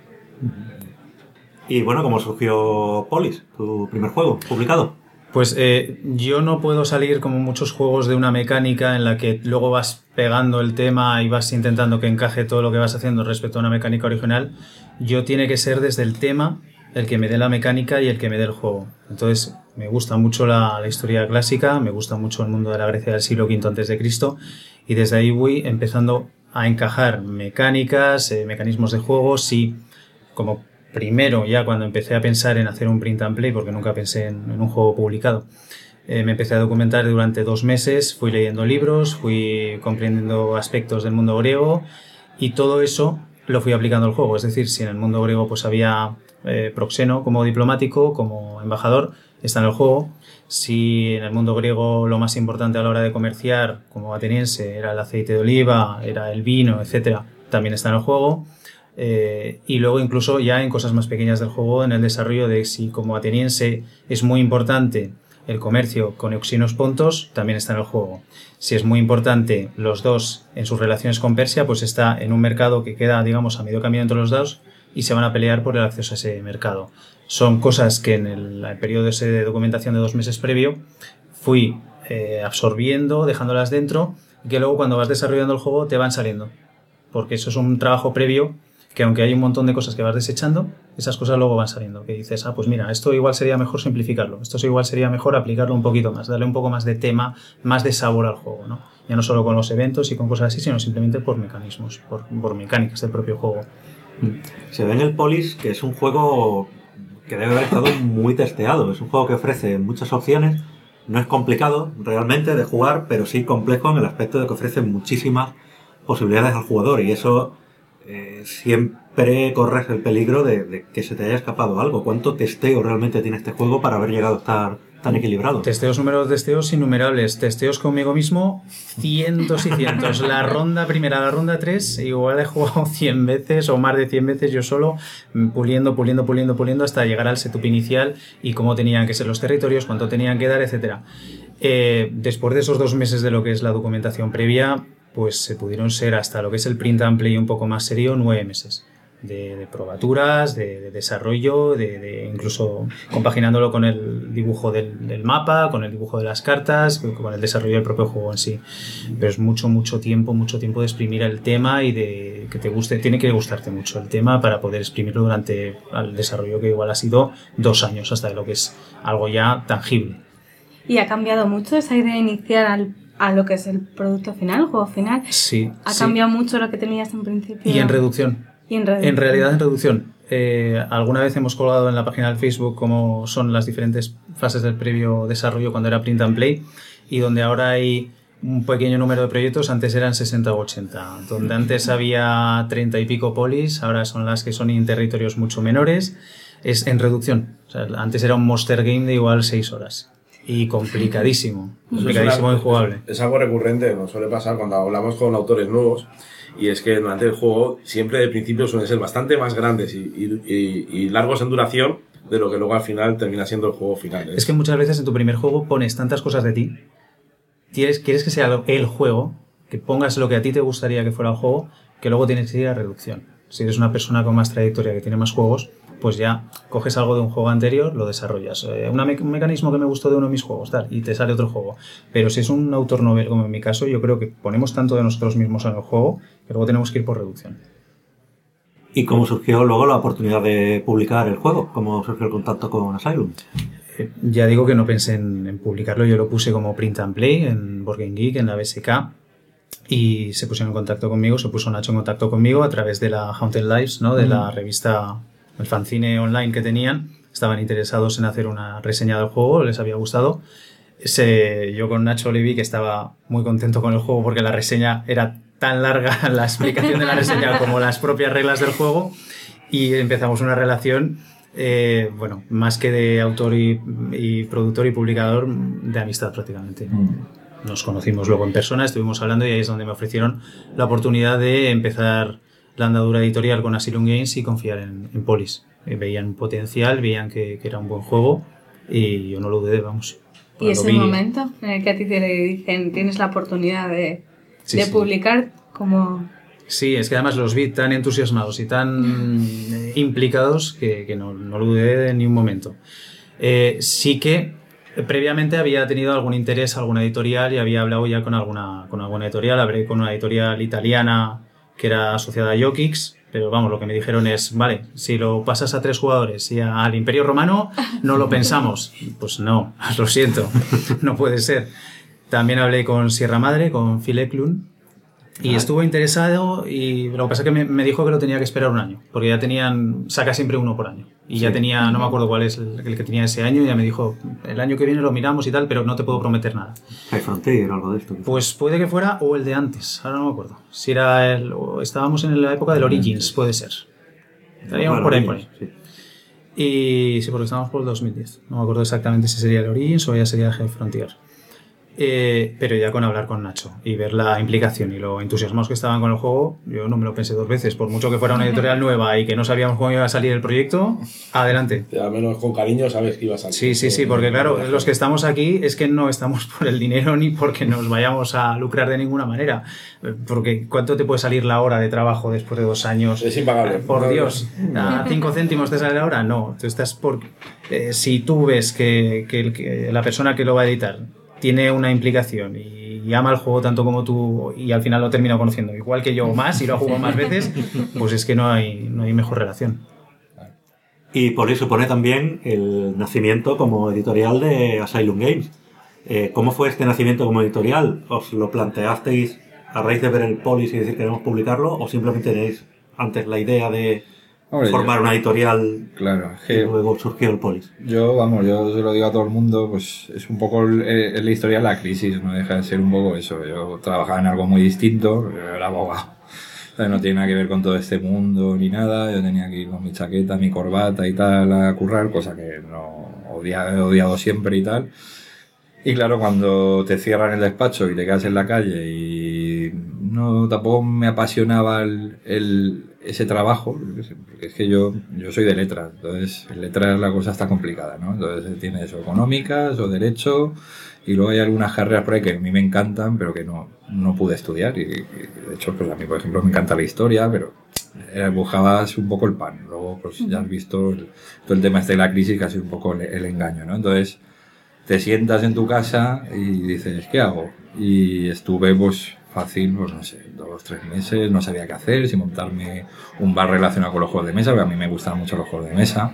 Y bueno, ¿cómo surgió Polis, tu primer juego publicado? Pues yo no puedo salir como muchos juegos de una mecánica en la que luego vas pegando el tema y vas intentando que encaje todo lo que vas haciendo respecto a una mecánica original. Yo tiene que ser desde el tema el que me dé la mecánica y el que me dé el juego. Entonces me gusta mucho la historia clásica, me gusta mucho el mundo de la Grecia del siglo V a.C. y desde ahí voy empezando a encajar mecánicas, mecanismos de juegos, y como primero, ya cuando empecé a pensar en hacer un print and play, porque nunca pensé en un juego publicado, me empecé a documentar durante 2 meses, fui leyendo libros, fui comprendiendo aspectos del mundo griego, y todo eso lo fui aplicando al juego. Es decir, si en el mundo griego pues había proxeno como diplomático, como embajador, está en el juego. Si en el mundo griego lo más importante a la hora de comerciar como ateniense era el aceite de oliva, era el vino, etcétera, también está en el juego. Y luego incluso ya en cosas más pequeñas del juego, en el desarrollo de si como ateniense es muy importante el comercio con Euxinos Pontos, también está en el juego. Si es muy importante los dos en sus relaciones con Persia, pues está en un mercado que queda, digamos, a medio camino entre los dos y se van a pelear por el acceso a ese mercado. Son cosas que en el periodo ese de documentación de 2 meses previo fui absorbiendo, dejándolas dentro, y que luego cuando vas desarrollando el juego te van saliendo. Porque eso es un trabajo previo que aunque hay un montón de cosas que vas desechando, esas cosas luego van saliendo. Que dices, pues mira, esto igual sería mejor simplificarlo, esto igual sería mejor aplicarlo un poquito más, darle un poco más de tema, más de sabor al juego, ¿no? Ya no solo con los eventos y con cosas así, sino simplemente por mecanismos, por mecánicas del propio juego. Se ve en el Polis que es un juego que debe haber estado muy testeado. Es un juego que ofrece muchas opciones. No es complicado realmente de jugar, pero sí complejo en el aspecto de que ofrece muchísimas posibilidades al jugador, y eso siempre corres el peligro de que se te haya escapado algo. ¿Cuánto testeo realmente tiene este juego para haber llegado a estar tan equilibrado? Testeos innumerables. Testeos conmigo mismo, cientos y cientos. La ronda primera, la ronda 3, igual he jugado 100 veces o más de 100 veces yo solo, puliendo hasta llegar al setup inicial y cómo tenían que ser los territorios, cuánto tenían que dar, etcétera. Después de esos 2 meses de lo que es la documentación previa, pues se pudieron ser hasta lo que es el print and play un poco más serio 9 meses de probaturas, de desarrollo, de incluso compaginándolo con el dibujo del mapa, con el dibujo de las cartas, con el desarrollo del propio juego en sí. Pero es mucho tiempo de exprimir el tema y de que te guste. Tiene que gustarte mucho el tema para poder exprimirlo durante el desarrollo, que igual ha sido 2 años hasta lo que es algo ya tangible. ¿Y ha cambiado mucho esa idea inicial a lo que es el producto final, el juego final? Sí. ¿Ha cambiado mucho lo que tenías en principio? Y en reducción. En realidad en reducción. Alguna vez hemos colgado en la página del Facebook cómo son las diferentes fases del previo desarrollo cuando era print and play, y donde ahora hay un pequeño número de proyectos, antes eran 60 o 80, donde antes había 30 y pico polis, ahora son las que son en territorios mucho menores. Es en reducción. O sea, antes era un monster game de igual 6 horas. Y complicadísimo e injugable. Es algo recurrente, nos suele pasar cuando hablamos con autores nuevos, y es que durante el juego siempre de principio suelen ser bastante más grandes y largos en duración de lo que luego al final termina siendo el juego final. Es que muchas veces en tu primer juego pones tantas cosas de ti, quieres que sea el juego, que pongas lo que a ti te gustaría que fuera el juego, que luego tienes que ir a reducción. Si eres una persona con más trayectoria que tiene más juegos, pues ya coges algo de un juego anterior, lo desarrollas. Un mecanismo que me gustó de uno de mis juegos, tal, y te sale otro juego. Pero si es un autor novel, como en mi caso, yo creo que ponemos tanto de nosotros mismos en el juego que luego tenemos que ir por reducción. ¿Y cómo surgió luego la oportunidad de publicar el juego? ¿Cómo surgió el contacto con Asylum? Ya digo que no pensé en publicarlo, yo lo puse como print and play en Board Game Geek, en la BSK, y se pusieron en contacto conmigo, se puso Nacho en contacto conmigo a través de la Haunted Lives, ¿no? De la revista, el fanzine online que tenían. Estaban interesados en hacer una reseña del juego, les había gustado. Yo con Nacho le vi que estaba muy contento con el juego porque la reseña era tan larga, la explicación de la reseña, como las propias reglas del juego, y empezamos una relación, más que de autor y productor y publicador, de amistad prácticamente. Nos conocimos luego en persona, estuvimos hablando, y ahí es donde me ofrecieron la oportunidad de empezar la andadura editorial con Asylum Games y confiar en Polis. Veían potencial, veían que era un buen juego, y yo no lo dudé, vamos. ¿Y ese momento en el que a ti te dicen tienes la oportunidad de publicar como...? Sí, es que además los vi tan entusiasmados y tan implicados que no lo dudé en ni un momento. Sí que previamente había tenido algún interés, alguna editorial, y había hablado ya con alguna editorial. Hablé con una editorial italiana que era asociada a Jokix, pero vamos, lo que me dijeron es, vale, si lo pasas a 3 jugadores y al Imperio Romano, no lo pensamos. Pues no, lo siento, no puede ser. También hablé con Sierra Madre, con Phil Eklund, y estuvo interesado, y lo que pasa es que me dijo que lo tenía que esperar un año, porque ya saca siempre uno por año, y ya tenía, no me acuerdo cuál es el que tenía ese año, y ya me dijo, el año que viene lo miramos y tal, pero no te puedo prometer nada. High Frontier o algo de esto. Pues puede que fuera, o el de antes, ahora no me acuerdo. Si era estábamos en la época del Origins, puede ser. Estaríamos por ahí. Sí. Y sí, porque estábamos por el 2010. No me acuerdo exactamente si sería el Origins o ya sería el High Frontier. Pero ya con hablar con Nacho y ver la implicación y lo entusiasmados que estaban con el juego, yo no me lo pensé 2 veces. Por mucho que fuera una editorial nueva y que no sabíamos cómo iba a salir el proyecto, adelante. Al menos con cariño sabes que iba a salir. Sí, porque claro, los que estamos aquí es que no estamos por el dinero ni porque nos vayamos a lucrar de ninguna manera. Porque ¿cuánto te puede salir la hora de trabajo después de 2 años? Es impagable. Por Dios, ¿a 5 céntimos te sale la hora? No, tú estás por... si tú ves que la persona que lo va a editar tiene una implicación y ama el juego tanto como tú y al final lo termina conociendo igual que yo o más y lo ha jugado más veces, pues es que no hay mejor relación. Y Polis supone también el nacimiento como editorial de Asylum Games. ¿Cómo fue este nacimiento como editorial? ¿Os lo planteasteis a raíz de ver el Polis y decir queremos publicarlo? ¿O simplemente tenéis antes la idea de formar una editorial? Claro, es que y luego surgió el Polis. Yo se lo digo a todo el mundo, pues es un poco la historia de la crisis, no deja de ser un poco eso. Yo trabajaba en algo muy distinto, yo era abogado. O sea, no tiene nada que ver con todo este mundo ni nada. Yo tenía que ir con mi chaqueta, mi corbata y tal a currar, cosa que he odiado siempre y tal. Y claro, cuando te cierran el despacho y te quedas en la calle y tampoco me apasionaba ese trabajo, porque es que yo soy de letras, entonces en letras la cosa está complicada, ¿no? Entonces tienes o económicas o derecho y luego hay algunas carreras por ahí que a mí me encantan pero que no pude estudiar y de hecho pues a mí por ejemplo me encanta la historia, pero buscabas un poco el pan, luego pues ya has visto todo el tema este de la crisis que ha sido un poco el engaño, ¿no? Entonces te sientas en tu casa y dices, ¿qué hago? Y estuve pues fácil, pues no sé, 2 o 3 meses, no sabía qué hacer, si montarme un bar relacionado con los juegos de mesa, porque a mí me gustan mucho los juegos de mesa,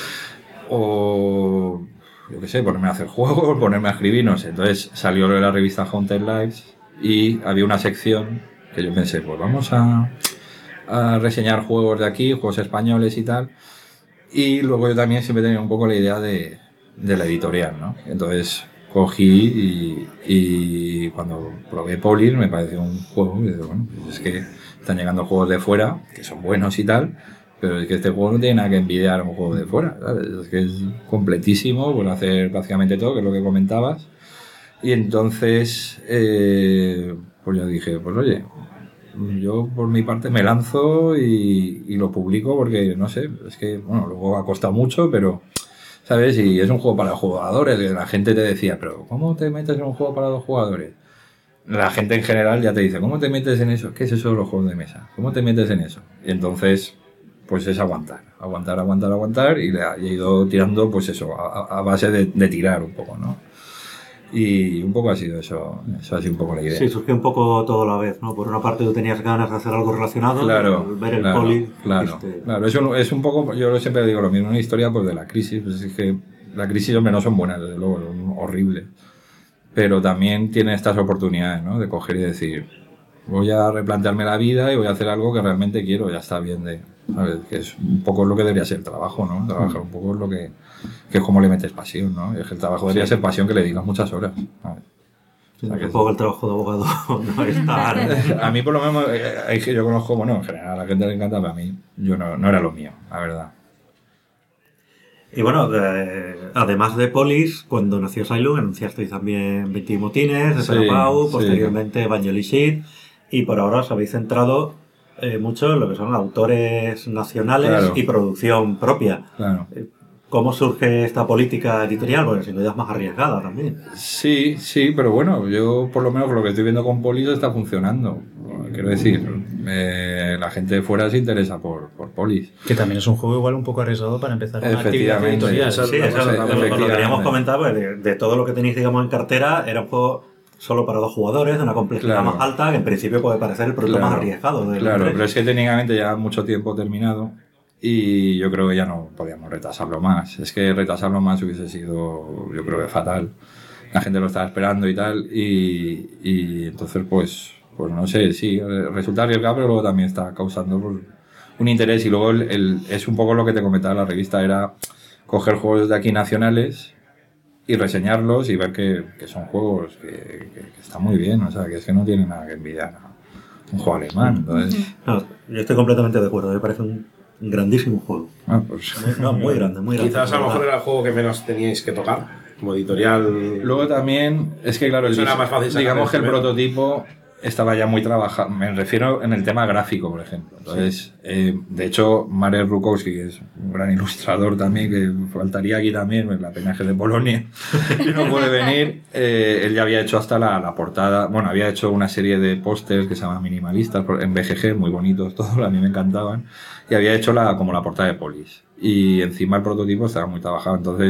o yo qué sé, ponerme a hacer juegos, ponerme a escribir, no sé. Entonces salió la revista Haunted Lives y había una sección que yo pensé, pues vamos a reseñar juegos de aquí, juegos españoles y tal, y luego yo también siempre tenía un poco la idea de la editorial, ¿no? Entonces cogí y cuando probé Polis me pareció un juego y digo, bueno, pues es que están llegando juegos de fuera que son buenos y tal, pero es que este juego no tiene nada que envidiar a un juego de fuera, ¿sabes? Es que es completísimo, puede hacer prácticamente todo, que es lo que comentabas. Y entonces pues yo dije, pues oye, yo por mi parte me lanzo y lo publico porque no sé, es que bueno, luego ha costado mucho, pero ¿sabes? Y es un juego para jugadores. La gente te decía, pero ¿cómo te metes en un juego para 2 jugadores? La gente en general ya te dice, ¿cómo te metes en eso? ¿Qué es eso de los juegos de mesa? ¿Cómo te metes en eso? Y entonces, pues es aguantar y le he ido tirando, pues eso, a base de tirar un poco, ¿no? Y un poco ha sido eso ha sido un poco la idea. Sí, surgió un poco todo a la vez, ¿no? Por una parte tú tenías ganas de hacer algo relacionado, claro, ver el Polis. Claro, es un poco, yo siempre digo lo mismo, una historia pues de la crisis, pues es que la crisis, hombre, no son buenas, desde luego, son horribles, pero también tiene estas oportunidades, ¿no? De coger y decir, voy a replantearme la vida y voy a hacer algo que realmente quiero, ya está bien ¿sabes? Que es un poco lo que debería ser el trabajo, ¿no? Trabajar un poco es lo que es como le metes pasión, ¿no? Es que el trabajo debería ser pasión que le dedicas muchas horas, ¿sabes? Sí, un poco el trabajo de abogado no es tan... A mí por lo menos, yo conozco, bueno, en general a la gente le encanta, pero a mí no era lo mío, la verdad. Y bueno, además de Polis, cuando nació Asylum anunciasteis también 20 motines, de Perapau, posteriormente Evangelion Sheet, y por ahora os habéis centrado mucho en lo que son autores nacionales y producción propia. Claro. ¿Cómo surge esta política editorial? Porque sin duda es más arriesgada también. Sí, pero bueno, yo por lo menos lo que estoy viendo con Polis está funcionando. Quiero decir, la gente de fuera se interesa por Polis. Que también es un juego igual un poco arriesgado para empezar una actividad editorial. Eso lo queríamos comentar, pues, de todo lo que tenéis, digamos, en cartera, era un juego solo para 2 jugadores, de una complejidad más alta, que en principio puede parecer el producto más arriesgado. Claro, pero es que técnicamente ya mucho tiempo terminado y yo creo que ya no podíamos retrasarlo más. Es que retrasarlo más hubiese sido, yo creo que fatal. La gente lo estaba esperando y tal, y entonces pues no sé, sí, resulta arriesgado, pero luego también está causando pues, un interés. Y luego es un poco lo que te comentaba la revista, era coger juegos de aquí nacionales y reseñarlos y ver que son juegos que están muy bien, o sea, que es que no tienen nada que envidiar a un juego alemán. Entonces... No, yo estoy completamente de acuerdo, me parece un grandísimo juego. Muy grande. Quizás a lo mejor era el juego que menos teníais que tocar, como editorial. Luego también, es que claro, era más fácil digamos que el prototipo estaba ya muy trabajado, me refiero en el tema gráfico, por ejemplo. Entonces, de hecho, Marek Rukowski, que es un gran ilustrador también, que faltaría aquí también, la pena es que de Polonia, y no puede venir, él ya había hecho hasta la portada, bueno, había hecho una serie de pósters que se llaman minimalistas, en BGG, muy bonitos todos, a mí me encantaban, y había hecho como la portada de Polis. Y encima el prototipo estaba muy trabajado, entonces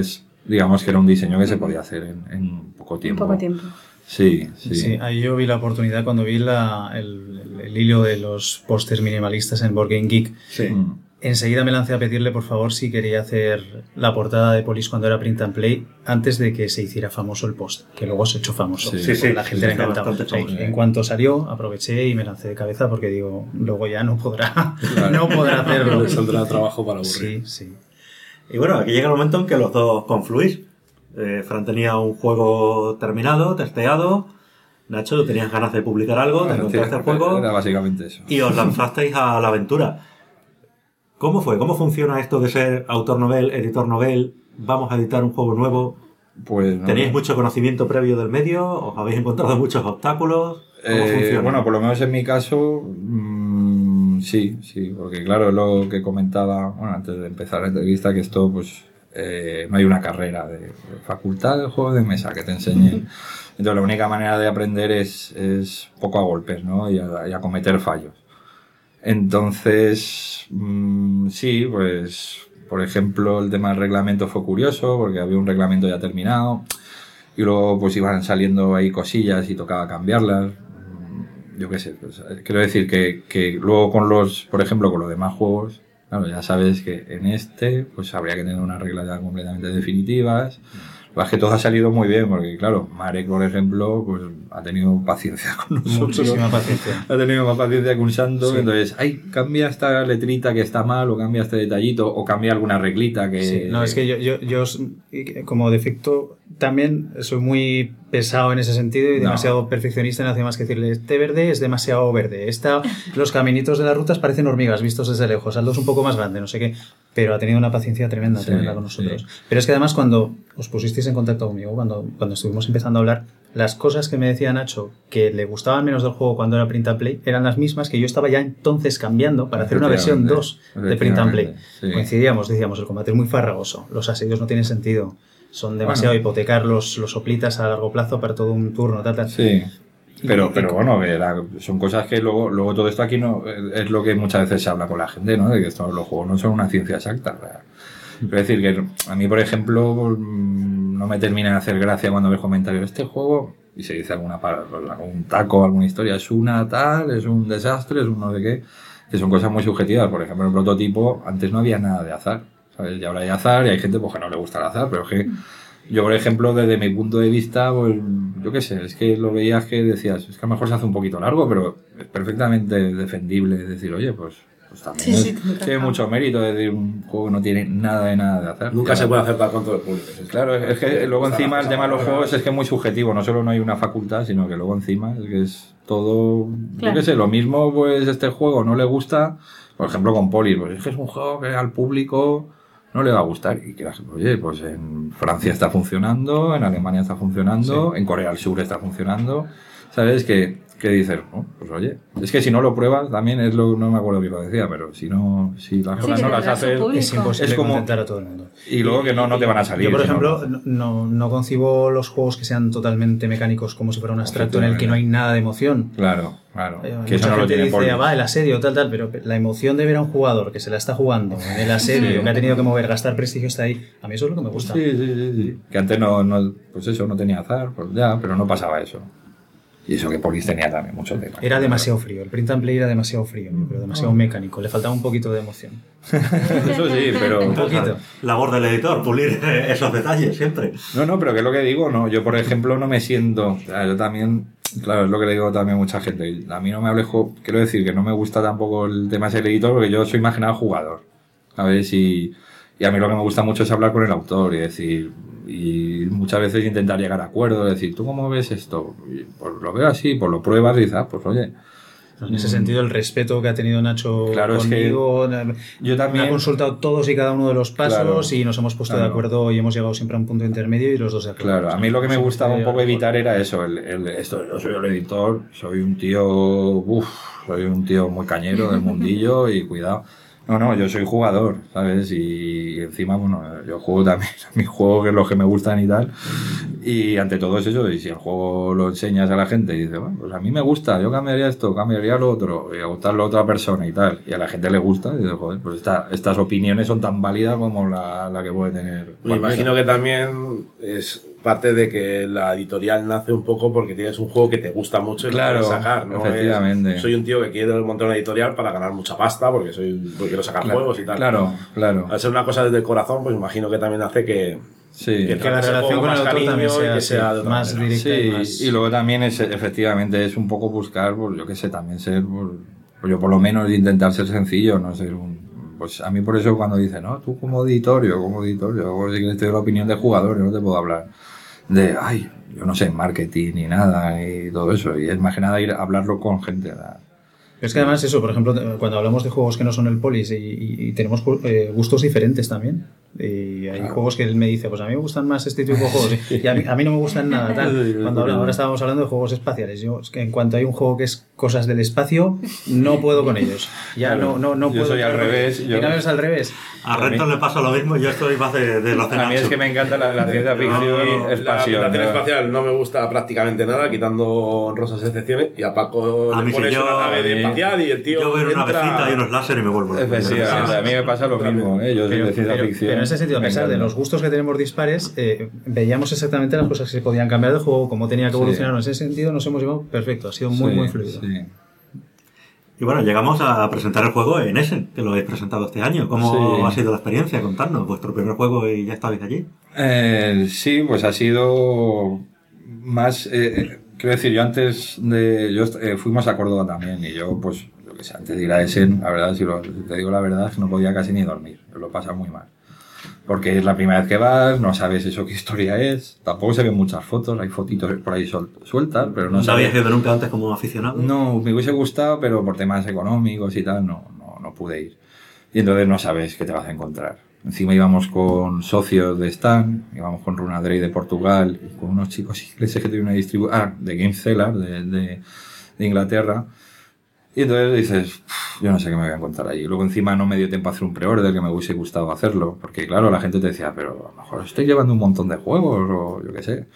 digamos que era un diseño que se podía hacer en poco tiempo. En poco tiempo. Sí. Sí, ahí yo vi la oportunidad cuando vi el hilo de los pósters minimalistas en Board Game Geek. Sí. Enseguida me lancé a pedirle, por favor, si quería hacer la portada de Polis cuando era Print and Play antes de que se hiciera famoso el post, que luego se ha hecho famoso. Sí, la gente le encantaba. En cuanto salió, aproveché y me lancé de cabeza porque digo, luego ya no podrá, no podrá hacerlo. Le saldrá trabajo para aburrir. Sí. Y bueno, aquí llega el momento en que los dos confluís. Fran tenía un juego terminado, testeado. Nacho, tú tenías ganas de publicar algo, te encontraste el juego. Era básicamente eso. Y os lanzasteis a la aventura. ¿Cómo fue? ¿Cómo funciona esto de ser autor novel, editor novel? ¿Vamos a editar un juego nuevo? Pues no, ¿Tenéis mucho conocimiento previo del medio? ¿Os habéis encontrado muchos obstáculos? ¿Cómo funciona? Bueno, por lo menos en mi caso, sí, porque claro, es lo que comentaba antes de empezar la entrevista, que esto pues no hay una carrera de facultad de juego de mesa que te enseñen. Entonces la única manera de aprender es poco a golpes, ¿no? Y a cometer fallos. Entonces, sí, pues por ejemplo el tema del reglamento fue curioso porque había un reglamento ya terminado y luego pues iban saliendo ahí cosillas y tocaba cambiarlas. Yo qué sé, pues, quiero decir que luego con por ejemplo con los demás juegos, claro, ya sabes que en pues habría que tener unas reglas ya completamente definitivas. Es que todo ha salido muy bien, porque claro, Marek, por ejemplo, pues ha tenido paciencia con nosotros. Muchísima paciencia. Ha tenido más paciencia que un santo. Sí. Entonces, cambia esta letrita que está mal, o cambia este detallito, o cambia alguna reglita que... Sí, no, es que yo como defecto también soy muy pesado en ese sentido y demasiado perfeccionista, no hace más que decirle, este verde es demasiado verde, los caminitos de las rutas parecen hormigas vistos desde lejos, hazlos un poco más grande, no sé qué, pero ha tenido una paciencia tremenda con nosotros. Sí. Pero es que además cuando os pusisteis en contacto conmigo, cuando estuvimos empezando a hablar, las cosas que me decía Nacho que le gustaban menos del juego cuando era Print and Play eran las mismas que yo estaba ya entonces cambiando para hacer una versión 2 de Print and Play. Sí. Coincidíamos, decíamos, el combate es muy farragoso, los asedios no tienen sentido, son demasiado hipotecar los soplitas a largo plazo para todo un turno, tal. Sí. Pero bueno, son cosas que luego todo esto aquí no es lo que muchas veces se habla con la gente, ¿no? De que los juegos no son una ciencia exacta. Es decir, que a mí, por ejemplo, no me termina de hacer gracia cuando ves comentarios de este juego y se dice algún taco, alguna historia, es una tal, es un desastre, es un no sé qué, que son cosas muy subjetivas. Por ejemplo, en el prototipo antes no había nada de azar, ¿sabes? Y ahora hay azar y hay gente pues, que no le gusta el azar, pero es que yo, por ejemplo, desde mi punto de vista, pues, yo qué sé, es que lo veías que decías, es que a lo mejor se hace un poquito largo, pero es perfectamente defendible decir, oye, pues también tiene mucho mérito decir un juego que no tiene nada de hacer. Nunca se puede acertar con todo el público. Claro, es que luego encima el tema de los juegos es que es muy subjetivo, no solo no hay una facultad, sino que luego encima es que es todo, yo qué sé, lo mismo, pues este juego no le gusta, por ejemplo con Polis, pues es que es un juego que al público no le va a gustar y que oye, pues en Francia está funcionando, en Alemania está funcionando, en Corea del Sur está funcionando, ¿sabes? Que dices, pues oye, es que si no lo pruebas también no me acuerdo quién lo decía, pero si las cosas no las haces, es imposible es como contentar a todo el mundo. Y luego que no te van a salir. Yo, por ejemplo, no concibo los juegos que sean totalmente mecánicos como si fuera un abstracto en el que no hay nada de emoción. Claro. Que eso no lo tiene dice, el asedio, tal, pero la emoción de ver a un jugador que se la está jugando en el asedio, que ha tenido que mover, gastar prestigio, está ahí. A mí eso es lo que me gusta. Sí. Que antes pues eso, no tenía azar, pues ya, pero no pasaba eso. Y eso que Polis tenía también mucho tema. Era demasiado frío, el Print and Play era demasiado frío, pero demasiado mecánico, le faltaba un poquito de emoción. Eso sí, pero... un poquito. Labor del editor, pulir esos detalles siempre. No, pero que es lo que digo, no, yo por ejemplo no me siento... Yo también, claro, es lo que le digo también a mucha gente, a mí no me alejo, quiero decir que no me gusta tampoco el tema de ser editor porque yo soy más que nada jugador, ¿sabes? Y a mí lo que me gusta mucho es hablar con el autor y decir... Y muchas veces intentar llegar a acuerdos, decir, ¿tú cómo ves esto? Y pues lo veo así, pues lo pruebas y dices, pues oye. En ese sentido, el respeto que ha tenido Nacho conmigo, es que yo también me ha consultado todos y cada uno de los pasos y nos hemos puesto de acuerdo y hemos llegado siempre a un punto intermedio y los dos de acuerdo. Claro, a mí lo que me gustaba un poco evitar era eso, yo soy el editor, soy un tío muy cañero del mundillo y cuidado. No, yo soy jugador, ¿sabes? Y encima, bueno, yo juego también mis juegos que es los que me gustan y tal. Y ante todo es eso, y si el juego lo enseñas a la gente y dices, bueno, pues a mí me gusta, yo cambiaría esto, cambiaría lo otro, y a gustarlo a otra persona y tal, y a la gente le gusta, y dices, joder, pues estas opiniones son tan válidas como la que puede tener. Me imagino que también es parte de que la editorial nace un poco porque tienes un juego que te gusta mucho y claro, lo quieres sacar, ¿no? efectivamente. Soy un tío que quiere montar una editorial para ganar mucha pasta porque quiero sacar juegos y tal. Claro. Al ser una cosa desde el corazón, pues imagino que también hace que que la relación con el autor también sea de otra más manera. directa Sí, y más... y luego también efectivamente es un poco buscar, pues yo qué sé, también ser, pues yo por lo menos intentar ser sencillo, no ser pues a mí por eso cuando dicen, no, tú como editorio, pues si quieres te doy la opinión de jugador, yo no te puedo hablar de, yo no sé, marketing ni nada y todo eso, y es más que nada ir a hablarlo con gente, ¿verdad? Es que además eso, por ejemplo, cuando hablamos de juegos que no son el Polis y tenemos gustos diferentes también. Y hay juegos que él me dice, pues a mí me gustan más este tipo de juegos y a mí no me gustan nada tal. Cuando ahora estábamos hablando de juegos espaciales, yo es que en cuanto hay un juego que es cosas del espacio, no puedo con ellos. Ya no yo puedo. soy al revés. En cambio es al revés. A Renton le pasa lo mismo, yo estoy más de los de A mí es Nacho. que me encanta la ciencia ficción, es La pasión. ambientación ¿no? espacial no me gusta prácticamente nada, quitando honrosas excepciones, y a Paco A le mí sí, pones yo- una nave espacial y el tío Yo veo una entra- vecita y unos láser y me vuelvo. Efectivamente, a mí me pasa lo mismo, yo soy de ciencia ficción. Pero en ese sentido, a me pesar de encanta. los gustos que tenemos dispares, veíamos exactamente las cosas que se podían cambiar de juego, cómo tenía que evolucionar. En ese sentido nos hemos llevado perfecto, ha sido muy fluido. Sí. Y bueno, llegamos a presentar el juego en Essen, que lo habéis presentado este año. ¿Cómo Sí. ha sido la experiencia? Contadnos, vuestro primer juego y ya estabais allí. Sí, pues ha sido más... quiero decir, yo antes de... fuimos a Córdoba también y yo, pues, yo que sé, antes de ir a Essen, la verdad, si te digo la verdad, es que no podía casi ni dormir. Yo lo pasaba muy mal. Porque es la primera vez que vas, no sabes eso qué historia es, tampoco se ven muchas fotos, hay fotitos por ahí sueltas, pero no ¿No sabes... habíais ido nunca antes como aficionado? No, me hubiese gustado, pero por temas económicos y tal, no pude ir. Y entonces no sabes qué te vas a encontrar. Encima íbamos con socios de Stan, íbamos con Runadrey de Portugal, y con unos chicos ingleses que tienen una distribución, de Game Cellar, de Inglaterra. Y entonces dices, yo no sé qué me voy a encontrar allí. Luego encima no me dio tiempo a hacer un pre-order, que me hubiese gustado hacerlo. Porque claro, la gente te decía, pero a lo mejor estoy llevando un montón de juegos, o yo qué sé.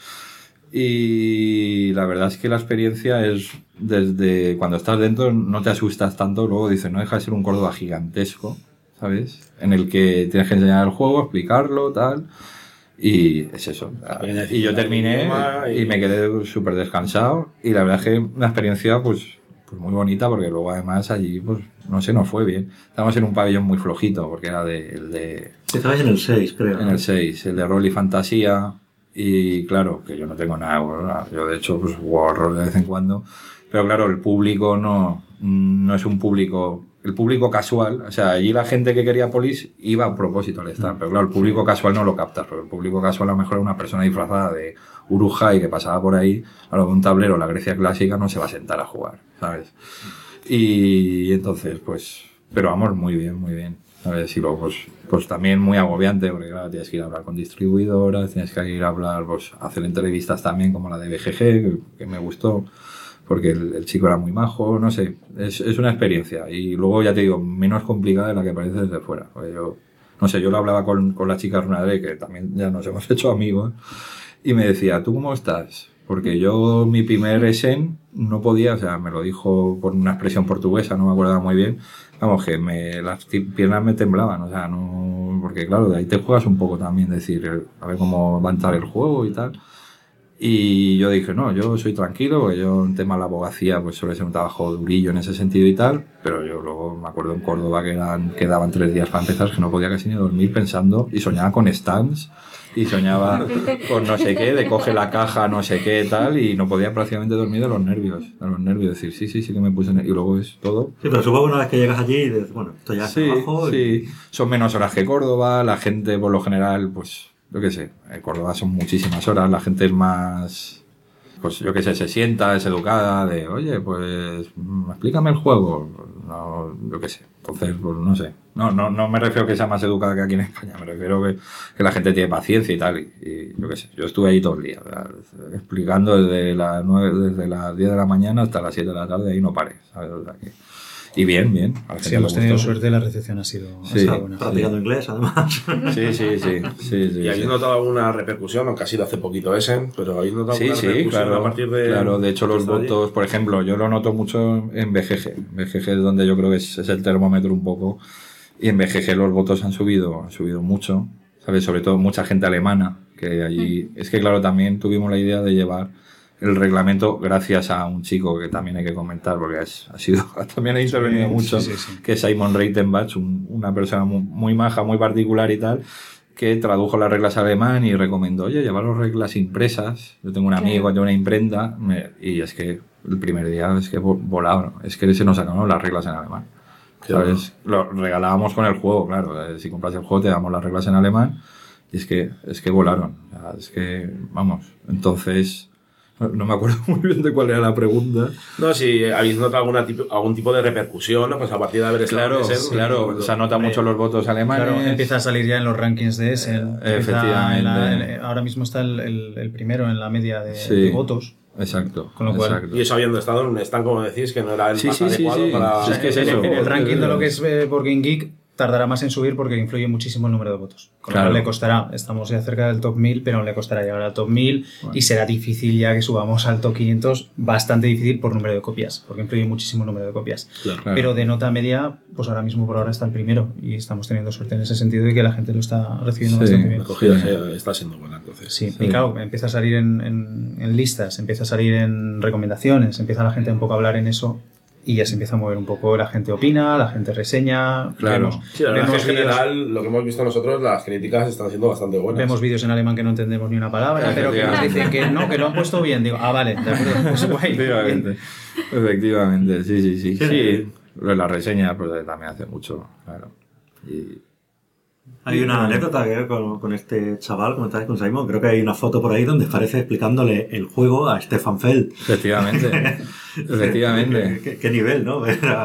Y la verdad es que la experiencia es, desde cuando estás dentro no te asustas tanto, luego dices, no deja de ser un Córdoba gigantesco, ¿sabes? En el que tienes que enseñar el juego, explicarlo, tal... Y es eso. Y yo terminé y me quedé súper descansado. Y la verdad es que una experiencia, pues muy bonita, porque luego además allí, pues no sé, nos fue bien. Estábamos en un pabellón muy flojito, porque era el de... Estabais en el 6, creo. En el 6, el de rol y fantasía. Y claro, que yo no tengo nada, ¿verdad? Yo de hecho pues juego rol de vez en cuando. Pero claro, el público no es un público... El público casual, o sea, allí la gente que quería Polis iba a propósito al stand, pero claro, el público casual no lo captas, porque el público casual a lo mejor era una persona disfrazada de Urujai que pasaba por ahí, a lo de un tablero, la Grecia clásica, no se va a sentar a jugar, ¿sabes? Y entonces, pues, pero vamos, muy bien, ¿sabes? Y luego, pues también muy agobiante, porque claro, tienes que ir a hablar con distribuidoras, tienes que ir a hablar, pues, hacer entrevistas también, como la de BGG, que me gustó, porque el chico era muy majo, no sé, es una experiencia. Y luego, ya te digo, menos complicada de la que parece desde fuera. Porque yo, no sé, yo lo hablaba con la chica Runadre, que también ya nos hemos hecho amigos, y me decía, ¿tú cómo estás? Porque yo, mi primer Essen, no podía, o sea, me lo dijo con una expresión portuguesa, no me acordaba muy bien, vamos, que las piernas me temblaban, o sea, no, porque claro, de ahí te juegas un poco también, decir, a ver cómo va a entrar el juego y tal. Y yo dije, no, yo soy tranquilo, porque yo en tema de la abogacía pues suele ser un trabajo durillo en ese sentido y tal, pero yo luego me acuerdo en Córdoba que daban 3 días para empezar, que no podía casi ni dormir pensando, y soñaba con stands, y soñaba con no sé qué, de coge la caja, no sé qué, tal, y no podía prácticamente dormir de los nervios, decir, sí que me puse, y luego es todo. Sí, pero supongo que una vez que llegas allí y dices, bueno, esto ya es trabajo. Sí, son menos horas que Córdoba, la gente por lo general, pues, yo qué sé, en Córdoba son muchísimas horas, la gente es más, pues yo qué sé, se sienta, es educada, de, oye, pues, explícame el juego, no, yo qué sé, entonces, pues no sé, no me refiero que sea más educada que aquí en España, me refiero que la gente tiene paciencia y tal, y yo qué sé, yo estuve ahí todo el día, ¿verdad? Explicando desde las 10 de la mañana hasta las 7 de la tarde, ahí no paré, ¿sabes? O sea, Y bien, bien. Sí, hemos tenido suerte, la recepción ha sido buena. Practicando inglés, además. Sí. ¿Y habéis notado alguna repercusión? Aunque ha sido hace poquito Essen, pero ¿habéis notado alguna repercusión claro, a partir de...? Claro, de hecho los votos, por ejemplo, yo lo noto mucho en BGG. BGG es donde yo creo que es el termómetro un poco. Y en BGG los votos han subido mucho, ¿sabes? Sobre todo mucha gente alemana, que allí... Es que claro, también tuvimos la idea de llevar el reglamento gracias a un chico que también hay que comentar porque también ha intervenido mucho, que es Simon Reitenbach, una persona muy maja, muy particular y tal, que tradujo las reglas al alemán y recomendó, oye, llevar las reglas impresas. Yo tengo un amigo que tiene una imprenta y es que el primer día es que volaron, es que se nos sacaron las reglas en alemán. ¿Sabes? Lo regalábamos con el juego, claro. Si compras el juego te damos las reglas en alemán y es que volaron. Es que, vamos, entonces... No me acuerdo muy bien de cuál era la pregunta. No, si habéis notado algún tipo de repercusión, ¿no? Pues a partir de haber estado en Essen, claro, se anotan mucho los votos alemanes. Claro, empieza a salir ya en los rankings de Essen. Efectivamente. Ahora mismo está el primero en la media de votos. Exacto. Con lo cual, y eso habiendo estado en un stand, como decís, que no era el más adecuado para... Es que es eso. El ranking de lo que es Board Game Geek tardará más en subir porque influye muchísimo el número de votos. Con lo cual le costará, estamos ya cerca del top 1000, pero aún le costará llegar al top 1000 y será difícil ya que subamos al top 500, bastante difícil por número de copias, porque influye muchísimo el número de copias. Claro. Pero de nota media, pues ahora mismo por ahora está el primero y estamos teniendo suerte en ese sentido y que la gente lo está recibiendo bastante bien. La acogida está siendo buena entonces. Sí, y claro, empieza a salir en listas, empieza a salir en recomendaciones, empieza la gente un poco a hablar en eso. Y ya se empieza a mover un poco, la gente opina, la gente reseña. Claro. La verdad es que en general, lo que hemos visto nosotros, las críticas están siendo bastante buenas. Vemos vídeos en alemán que no entendemos ni una palabra, pero que nos dicen que no, que lo han puesto bien. Digo, vale, de acuerdo, pues guay. Efectivamente, sí. La reseña pues, también hace mucho, claro. Hay una anécdota que con este chaval, como estáis con Simon, creo que hay una foto por ahí donde parece explicándole el juego a Stefan Feld. Efectivamente. ¿Qué nivel, ¿no?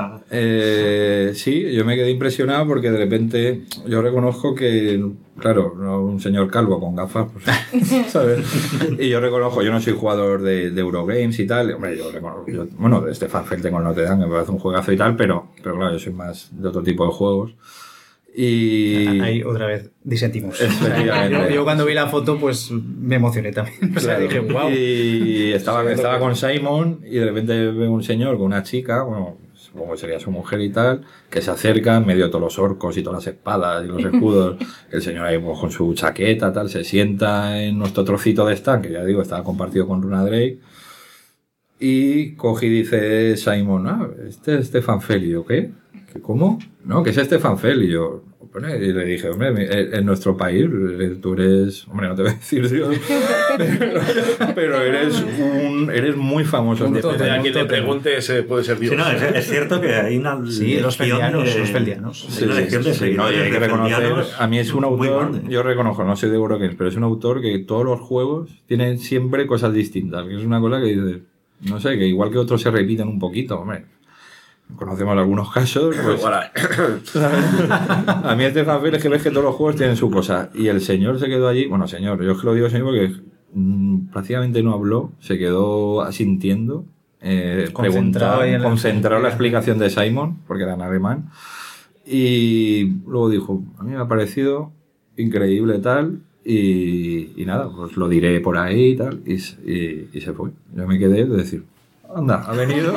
Sí, yo me quedé impresionado porque de repente yo reconozco que, claro, un señor calvo con gafas, pues, ¿sabes? Y yo reconozco, yo no soy jugador de Eurogames y tal, hombre, yo reconozco, de Stefan Feld tengo el Notre Dame, me parece un juegazo y tal, pero claro, yo soy más de otro tipo de juegos. Y ahí otra vez disentimos. Yo cuando vi la foto pues me emocioné también. O sea, dije, wow. Y estaba con Simon y de repente veo un señor con una chica, bueno, supongo que sería su mujer y tal, que se acerca en medio de todos los orcos y todas las espadas y los escudos. El señor ahí pues, con su chaqueta, tal, se sienta en nuestro trocito de stand, que ya digo, estaba compartido con Runa Drake. Y coge y dice Simon, este es Stefan Feld, ¿y yo qué? ¿Cómo? No, que es Stefan Feld. Y yo, y le dije, hombre, en nuestro país, tú eres, hombre, no te voy a decir Dios, pero eres muy famoso. Depende de a quien le preguntes, puede ser Dios. Sí, no, es cierto que hay una los feldianos. Sí, una legión de seguidores. Hay que reconocer, a mí es un autor, yo reconozco, no soy de Eurogames, pero es un autor que todos los juegos tienen siempre cosas distintas, que es una cosa que dices, no sé, que igual que otros se repiten un poquito, hombre. Conocemos algunos casos, pues a mí Stefan Feld es que ves que todos los juegos tienen su cosa y el señor se quedó allí, bueno señor, yo es que lo digo señor porque prácticamente no habló, se quedó asintiendo, concentrado en la explicación de Simon porque era en alemán y luego dijo, a mí me ha parecido increíble tal y nada, pues lo diré por ahí y tal y se fue, yo me quedé de decir anda, ha venido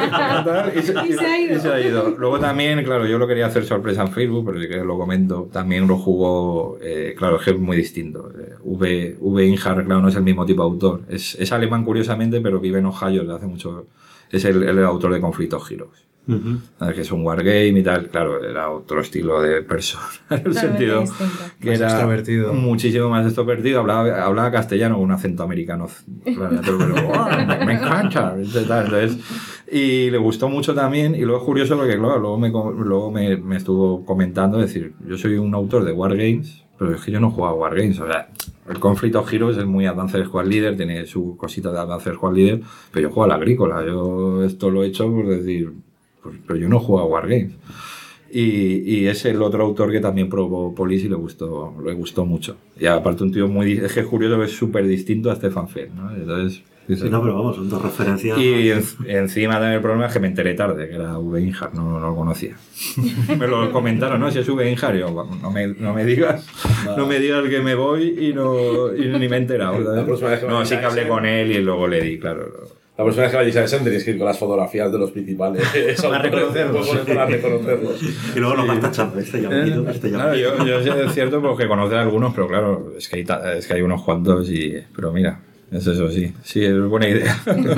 y se ha ido. Luego también, claro, yo lo quería hacer sorpresa en Facebook, pero sí que lo comento. También lo jugó, claro, es que es muy distinto. V. Inhart, claro, no es el mismo tipo de autor. Es alemán, curiosamente, pero vive en Ohio desde hace mucho. Es el autor de Conflictos Heroes. Que es un wargame y tal, claro, era otro estilo de persona en el sentido que más era extrovertido. Muchísimo más extrovertido, hablaba castellano con un acento americano, pero me encanta, entonces, y le gustó mucho también, y luego es curioso porque claro, luego me estuvo comentando, es decir, yo soy un autor de wargames, pero es que yo no juego a wargames, o sea, el Conflict of Heroes es muy Advanced Squad Leader, tiene su cosita de Advanced Squad Leader, pero yo juego a la agrícola, yo esto lo he hecho por decir, pero yo no juego a wargames. Y es el otro autor que también probó Polis y le gustó mucho. Y aparte un tío es que es curioso, que es súper distinto a Stefan Feld, ¿no? Entonces, Sí, Sí, no, pero vamos, son dos referencias. Y encima también el problema es que me enteré tarde, que era V-Inhar, no lo conocía. Me lo comentaron, ¿no? Si es V-Inhar, yo, no me digas que me voy y ni me he enterado. La próxima vez que No, vayas sí que a hablé ese- con él y luego le di, claro. La próxima vez que vayáis a Essen tenéis que ir con las fotografías de los principales. Para reconocerlos. Para reconocerlos. Y luego los vas tachando. Este llamadito, este Claro, llamadito. yo sé, es cierto porque conocer a algunos, pero claro, es que hay unos cuantos pero mira, es eso, sí, es buena idea.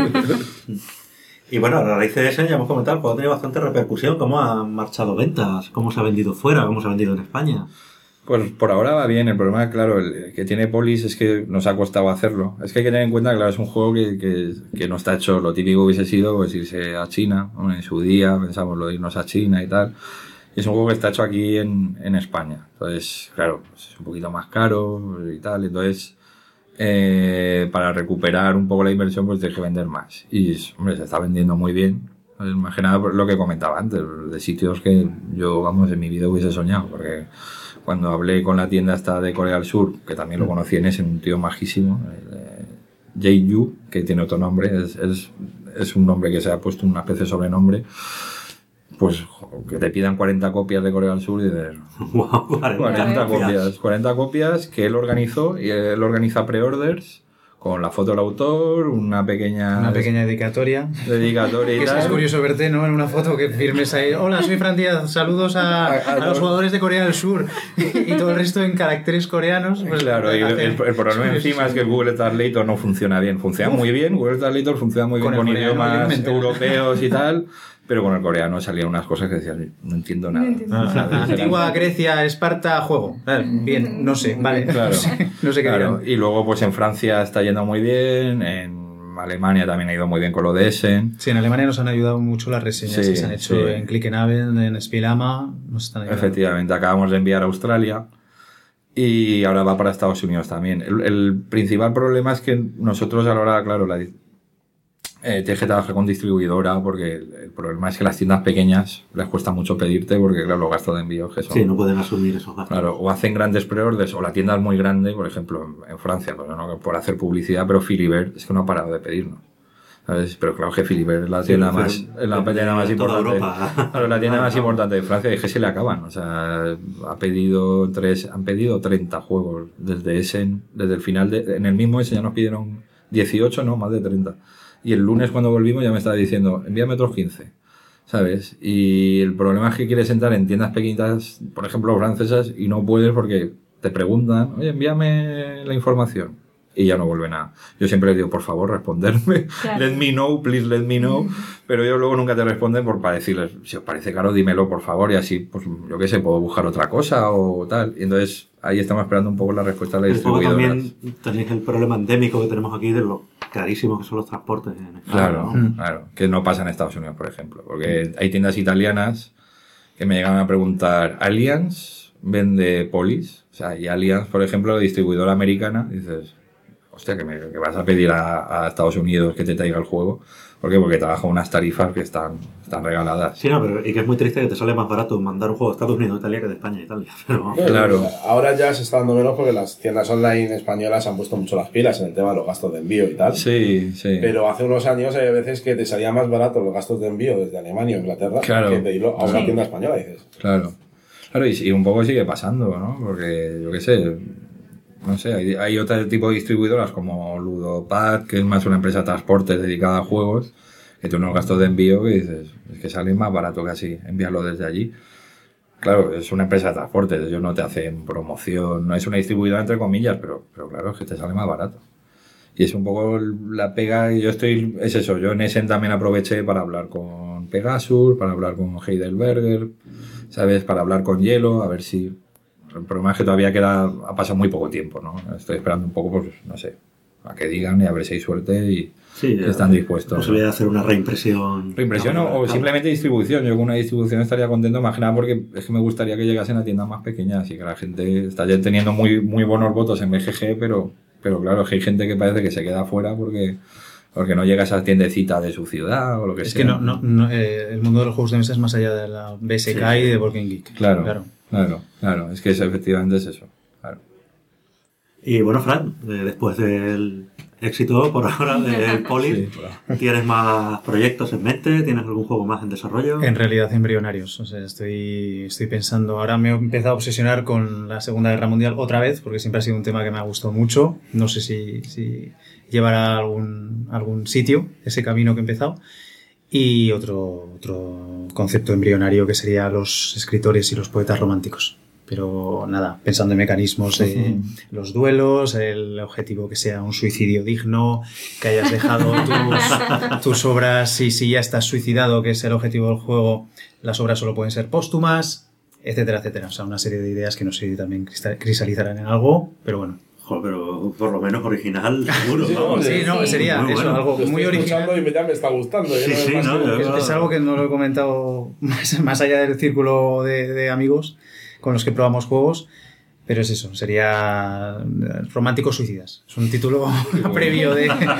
Y bueno, a raíz de ese ya hemos comentado, el juego ha tenido bastante repercusión. ¿Cómo han marchado ventas? ¿Cómo se ha vendido fuera? ¿Cómo se ha vendido en España? Pues por ahora va bien. El problema, claro, el que tiene Polis es que nos ha costado hacerlo. Es que hay que tener en cuenta que, claro, es un juego que no está hecho. Lo típico hubiese sido pues irse a China. Bueno, en su día pensamos lo de irnos a China y tal. Y es un juego que está hecho aquí en España. Entonces, claro, pues es un poquito más caro y tal. Entonces, para recuperar un poco la inversión, pues tienes que vender más. Y, hombre, se está vendiendo muy bien. Más que nada por lo que comentaba antes, de sitios que yo, vamos, en mi vida hubiese soñado. Porque cuando hablé con la tienda esta de Corea del Sur, que también lo conocí en ese, un tío majísimo, Jae-yu, que tiene otro nombre, es un nombre que se ha puesto una especie de sobrenombre, pues que te pidan 40 copias de Corea del Sur y de Wow, 40 copias que él organizó, y él organiza pre-orders con la foto del autor, una pequeña dedicatoria. dedicatoria y Que tal. es curioso verte, ¿no? En una foto que firmes ahí. Hola, soy Fran Díaz, saludos a los jugadores de Corea del Sur. Y todo el resto en caracteres coreanos. Pues, Claro, y el problema Sí, encima es que el Google Translator no funciona bien. Funciona muy bien, Google Translator funciona muy bien Con con el coreano, idiomas obviamente. europeos y tal, pero con el coreano salían unas cosas que decías, no entiendo nada. Antigua Grecia, Esparta, juego. Bien, no sé, vale. Claro, No sé qué claro. dirán. Y luego pues en Francia está yendo muy bien, en Alemania también ha ido muy bien con lo de Essen. Sí, en Alemania nos han ayudado mucho las reseñas Sí, que se han hecho sí. en Klickenhaven, en Spielama, nos están ayudando. Efectivamente, acabamos de enviar a Australia y ahora va para Estados Unidos también. El principal problema es que nosotros a la hora, claro, tienes que trabajar con distribuidora porque el problema es que las tiendas pequeñas les cuesta mucho pedirte porque, claro, los gastos de envío que son... Sí, no pueden asumir esos gastos. Claro, o hacen grandes pre-orders o la tienda es muy grande, por ejemplo, en Francia, pues no por hacer publicidad, pero Philibert es que no ha parado de pedirnos. ¿Sabes? Pero claro que Philibert es la tienda más, es la tienda más toda importante. Europa. Claro, la tienda más importante de Francia, y es que se le acaban. O sea, han pedido 30 juegos desde Essen, desde el final en el mismo Essen ya nos pidieron 18, no, más de 30. Y el lunes cuando volvimos ya me estaba diciendo, envíame otros 15. ¿Sabes? Y el problema es que quieres entrar en tiendas pequeñitas, por ejemplo, francesas, y no puedes porque te preguntan, oye, envíame la información. Y ya no vuelven a... Yo siempre les digo, por favor, responderme. Claro. Let me know, please let me know. Pero ellos luego nunca te responden para decirles, si os parece caro, dímelo, por favor. Y así, pues, yo qué sé, puedo buscar otra cosa o tal. Y entonces, ahí estamos esperando un poco la respuesta de la Luego distribuidora. también tenéis el problema endémico que tenemos aquí de lo carísimos que son los transportes en España. Claro, ¿no? claro. Que no pasa en Estados Unidos, por ejemplo. Porque hay tiendas italianas que me llegan a preguntar, ¿Allianz vende Polis? O sea, y Allianz, por ejemplo, distribuidora americana, dices... Hostia, que vas a pedir a Estados Unidos que te traiga el juego. ¿Por qué? Porque trabaja unas tarifas que están regaladas. Sí, no, pero y que es muy triste que te sale más barato mandar un juego de Estados Unidos a Italia que de España a Italia. Pero, Claro. Ahora ya se está dando menos porque las tiendas online españolas han puesto mucho las pilas en el tema de los gastos de envío y tal. Sí, sí. Pero hace unos años hay veces que te salía más barato los gastos de envío desde Alemania o Inglaterra Claro. que de irlo a una Sí. tienda española, dices. Claro. Claro, y un poco sigue pasando, ¿no? Porque, yo qué sé, no sé, hay otro tipo de distribuidoras como Ludopad, que es más una empresa de transporte dedicada a juegos, que tiene unos gastos de envío que dices, es que sale más barato casi enviarlo desde allí. Claro, es una empresa de transporte, ellos no te hacen promoción, no es una distribuidora entre comillas, pero claro, es que te sale más barato. Y es un poco la pega, es eso, yo en Essen también aproveché para hablar con Pegasus, para hablar con Heidelberger, ¿sabes? Para hablar con Hielo, a ver si... El problema es que todavía ha pasado muy poco tiempo, ¿no? Estoy esperando un poco, pues, no sé, a que digan y a ver si hay suerte y sí, están dispuestos. Posibilidad de hacer una reimpresión. Reimpresión o simplemente distribución. Yo con una distribución estaría contento, más que nada porque es que me gustaría que llegasen a tiendas más pequeñas y que la gente está ya teniendo muy, muy buenos votos en BGG, pero claro, es que hay gente que parece que se queda fuera porque no llega a esa tiendecita de su ciudad o lo que Es sea. que el mundo de los juegos de mesa es más allá de la BSK Sí. y de Board Game Geek. Claro. Es que efectivamente es eso. Claro. Y bueno, Fran, después del éxito por ahora de Polis. Sí, claro. ¿Tienes más proyectos en mente? ¿Tienes algún juego más en desarrollo? En realidad embrionarios. O sea, estoy pensando. Ahora me he empezado a obsesionar con la Segunda Guerra Mundial otra vez, porque siempre ha sido un tema que me ha gustado mucho. No sé si llevará a algún sitio ese camino que he empezado. Y otro concepto embrionario que sería los escritores y los poetas románticos. Pero nada, pensando en mecanismos de los duelos, el objetivo que sea un suicidio digno, que hayas dejado tus obras y si ya estás suicidado, que es el objetivo del juego, las obras solo pueden ser póstumas, etcétera, etcétera. O sea, una serie de ideas que no sé si también cristalizarán en algo, pero bueno. Joder, pero por lo menos original, seguro. Vamos. Sí, no, sería muy eso, bueno. algo Lo muy estoy original. escuchando y ya me está gustando. Sí, Es algo que no lo he comentado más allá del círculo de amigos con los que probamos juegos, pero es eso, sería Románticos Suicidas. Es un título previo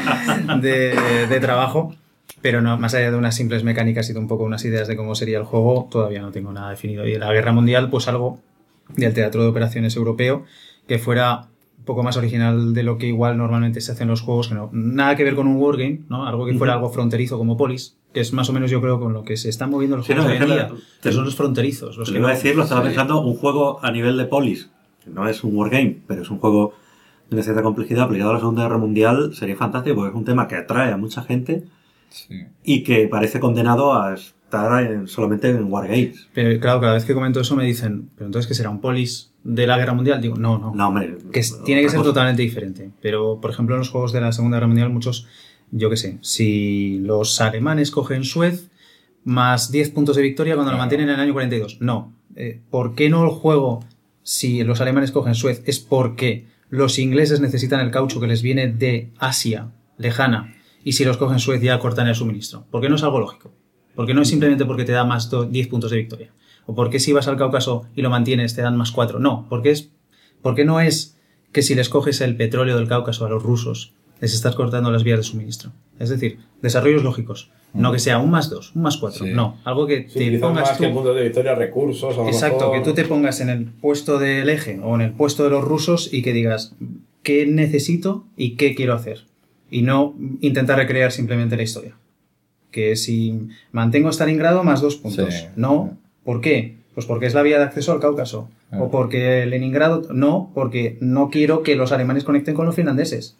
de trabajo, pero no, más allá de unas simples mecánicas y de un poco unas ideas de cómo sería el juego, todavía no tengo nada definido. Y en la Guerra Mundial, pues algo del teatro de operaciones europeo que fuera un poco más original de lo que igual normalmente se hace en los juegos, que no, nada que ver con un wargame, ¿no? Algo que fuera algo fronterizo como Polis, que es más o menos yo creo con lo que se están moviendo los juegos hoy en día, que son los fronterizos. Los Te que iba a no- decir, lo estaba pensando, un juego a nivel de Polis, que no es un wargame, pero es un juego de una cierta complejidad aplicado a la Segunda Guerra Mundial, sería fantástico, porque es un tema que atrae a mucha gente Sí. y que parece condenado a estar solamente en wargames. Pero claro, cada vez que comento eso me dicen, ¿pero entonces qué será? ¿Un Polis de la Guerra Mundial? Digo, no. No, hombre. Tiene que ser cosa. totalmente diferente. Pero, por ejemplo, en los juegos de la Segunda Guerra Mundial, muchos, yo qué sé, si los alemanes cogen Suez, más 10 puntos de victoria cuando lo mantienen en el año 42. No. ¿Por qué no el juego, si los alemanes cogen Suez, es porque los ingleses necesitan el caucho que les viene de Asia lejana y si los cogen Suez ya cortan el suministro? ¿Por qué no es algo lógico? Porque no es simplemente porque te da más 10 puntos de victoria. ¿O porque si vas al Cáucaso y lo mantienes te dan más 4? No, porque no es que si les coges el petróleo del Cáucaso a los rusos, les estás cortando las vías de suministro. Es decir, desarrollos lógicos. No que sea un más 2, un más 4. Sí. No, algo que Sí, te quizás pongas más que tú. puntos de victoria, recursos. A lo Exacto, mejor. que tú te pongas en el puesto del eje o en el puesto de los rusos y que digas qué necesito y qué quiero hacer. Y no intentar recrear simplemente la historia. Que si mantengo Stalingrado, más 2 puntos. Sí. No, ¿por qué? Pues porque es la vía de acceso al Cáucaso. O porque Leningrado... No, porque no quiero que los alemanes conecten con los finlandeses.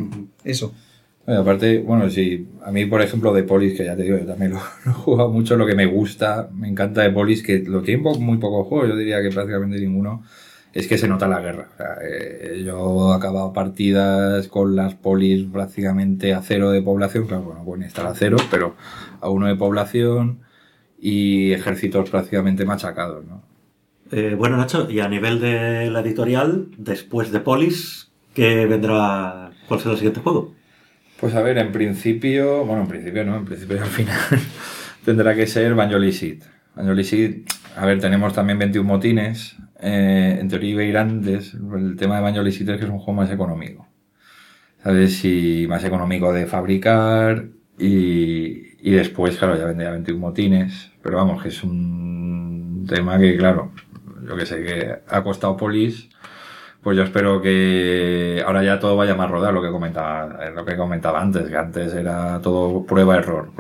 Eso. Aparte, bueno, sí, a mí, por ejemplo, de Polis, que ya te digo, yo también lo he jugado mucho, lo que me gusta, me encanta de Polis, que lo tiene muy pocos juegos, yo diría que prácticamente ninguno, es que se nota la guerra. O sea, yo he acabado partidas con las Polis prácticamente a 0 de población, claro, bueno, pueden estar a 0, pero a 1 de población y ejércitos prácticamente machacados, ¿no? Bueno, Nacho, y a nivel de la editorial, después de Polis, ¿qué vendrá? ¿Cuál será el siguiente juego? Pues a ver, en principio no, en principio al final tendrá que ser Banjo-Licit. Banjo-Licit, a ver, tenemos también 21 motines, en teoría irán el tema de Banjo-Licit es que es un juego más económico, ¿sabes? Y más económico de fabricar y después, claro, ya vendría 21 motines, pero vamos, que es un tema que, claro, yo que sé, que ha costado Polis. Pues yo espero que ahora ya todo vaya más rodado, lo que comentaba antes, que antes era todo prueba-error.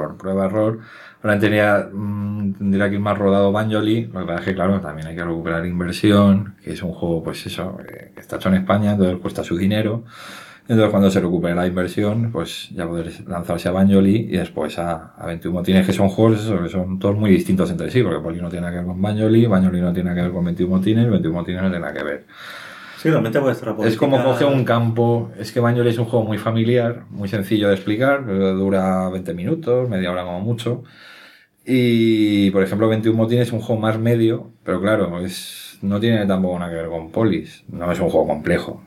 Ahora tendría que ir más rodado Banjoli, lo que pasa es que claro, también hay que recuperar inversión, que es un juego, pues eso, que está hecho en España, entonces cuesta su dinero. Entonces cuando se recupere la inversión, pues ya poder lanzarse a Banjoli y después a 21 motines, que son juegos eso, que son todos muy distintos entre sí, porque Poli no tiene nada que ver con Banjoli no tiene nada que ver con 21 motines, 21 motines no tiene nada que ver. Sí, realmente vuestra política... Es como coger un campo. Es que Banjoli es un juego muy familiar, muy sencillo de explicar, pero dura 20 minutos, media hora como mucho. Y, por ejemplo, 21 motines es un juego más medio, pero claro, no tiene tampoco nada que ver con Polis. No es un juego complejo.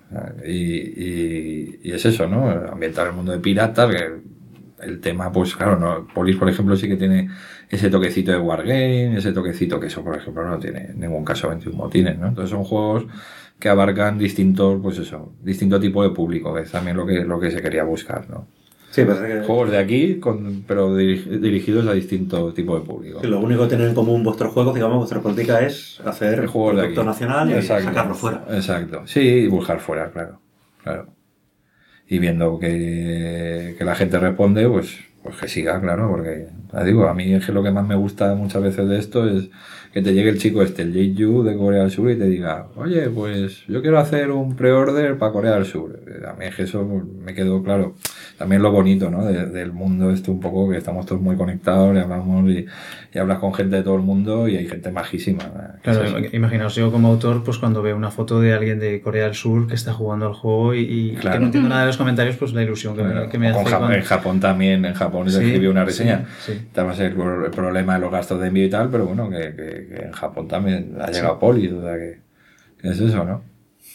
Y es eso, ¿no? Ambientar el mundo de piratas, que el tema, pues claro, no, Polis, por ejemplo, sí que tiene ese toquecito de wargame, ese toquecito que eso, por ejemplo, no tiene en ningún caso 21 motines, ¿no? Entonces son juegos que abarcan distinto tipo de público, que es también lo que se quería buscar, ¿no? Sí, parece que... Juegos de aquí, pero dirigidos a distinto tipo de público. Sí, lo único que tienen en común vuestros juegos, digamos, vuestra política es hacer Juegos de producto aquí. nacional y Exacto. sacarlo fuera. Exacto. Sí, y buscar fuera, claro. y viendo que la gente responde, pues que siga, claro, porque ya digo, a mí es que lo que más me gusta muchas veces de esto es que te llegue el chico el Jay Yu de Corea del Sur y te diga, oye, pues yo quiero hacer un pre-order para Corea del Sur. A mí es que eso me quedó claro. También lo bonito, ¿no? Del mundo un poco, que estamos todos muy conectados, y hablamos y hablas con gente de todo el mundo y hay gente majísima. Claro, imaginaos yo como autor, pues cuando veo una foto de alguien de Corea del Sur que está jugando al juego y claro, que no entiendo nada de los comentarios, pues la ilusión que me hace. En Japón también, se escribió una reseña. Sí. Estaba el problema de los gastos de envío y tal, pero bueno, que en Japón también ha llegado Polis, o sea que es eso, ¿no?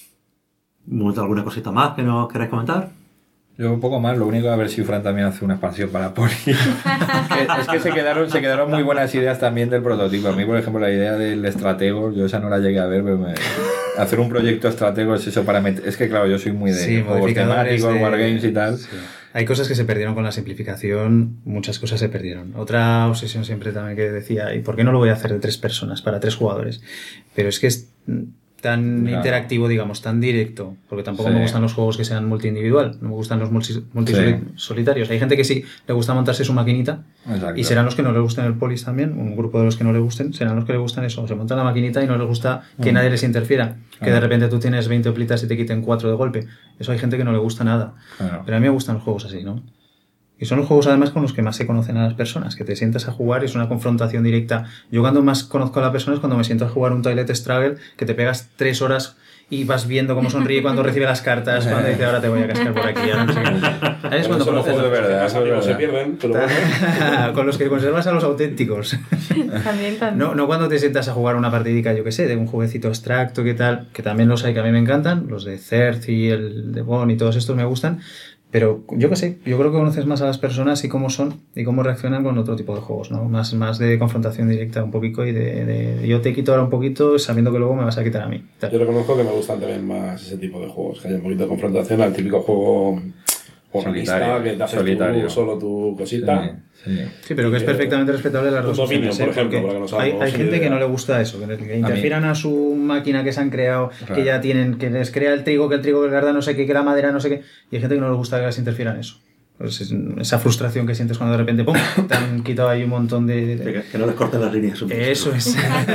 ¿Alguna cosita más que nos queráis comentar? Yo un poco más, lo único a ver si Fran también hace una expansión para Poli. Es que se quedaron muy buenas ideas también del prototipo. A mí, por ejemplo, la idea del estratego, yo esa no la llegué a ver, pero hacer un proyecto estratego es eso para meter. Es que claro, yo soy muy de juegos temáticos, wargames y tal. Sí. Hay cosas que se perdieron con la simplificación, muchas cosas se perdieron. Otra obsesión siempre también que decía, ¿y por qué no lo voy a hacer de 3 personas, para 3 jugadores? Pero es que es tan interactivo, digamos, tan directo, porque tampoco me gustan los juegos que sean multi-individual, no me gustan los multisolitarios. Hay gente que sí le gusta montarse su maquinita. Exacto. Y serán los que no les gusten el Polis también, un grupo de los que no les gusten, serán los que les gustan eso, se montan la maquinita y no les gusta que nadie les interfiera, que de repente tú tienes 20 plitas y te quiten 4 de golpe. Eso hay gente que no le gusta nada. Pero a mí me gustan los juegos así, ¿no? Y son los juegos además con los que más se conocen a las personas, que te sientas a jugar y es una confrontación directa. Yo cuando más conozco a la persona es cuando me siento a jugar un Toilet Struggle, que te pegas 3 horas y vas viendo cómo sonríe cuando recibe las cartas, cuando dice ahora te voy a cascar por aquí. Ahora no sé qué. Ahí es cuando conoces de verdad, eso no se pierden, pero bueno. Con los que conservas a los auténticos. También. No cuando te sientas a jugar una partidica, yo que sé, de un jueguecito abstracto, que tal, que también los hay que a mí me encantan, los de Certh y el de Bon y todos estos me gustan. Pero yo qué sé, yo creo que conoces más a las personas y cómo son y cómo reaccionan con otro tipo de juegos, ¿no? Más de confrontación directa un poquito y de yo te quito ahora un poquito sabiendo que luego me vas a quitar a mí. Tal. Yo reconozco que me gustan también más ese tipo de juegos, que haya un poquito de confrontación al típico juego organista, que te haces tú solo tu cosita. Sí, pero que es perfectamente respetable las dos opciones. Por ejemplo, para que nos hay gente que no le gusta eso, que interfieran a su máquina que se han creado, que ya tienen, que les crea el trigo, que el guarda no sé qué, que la madera no sé qué, y hay gente que no les gusta que les interfieran eso. Pues esa frustración que sientes cuando de repente ¡pum! Te han quitado ahí un montón de... Que no les corten las líneas. Eso es.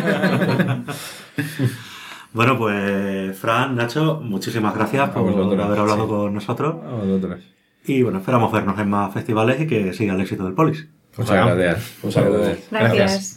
Bueno, pues Fran, Nacho, muchísimas gracias por haber hablado con nosotros. A vosotros. Y bueno, esperamos vernos en más festivales y que siga el éxito del Polis. Muchas gracias. Muchas gracias. Gracias.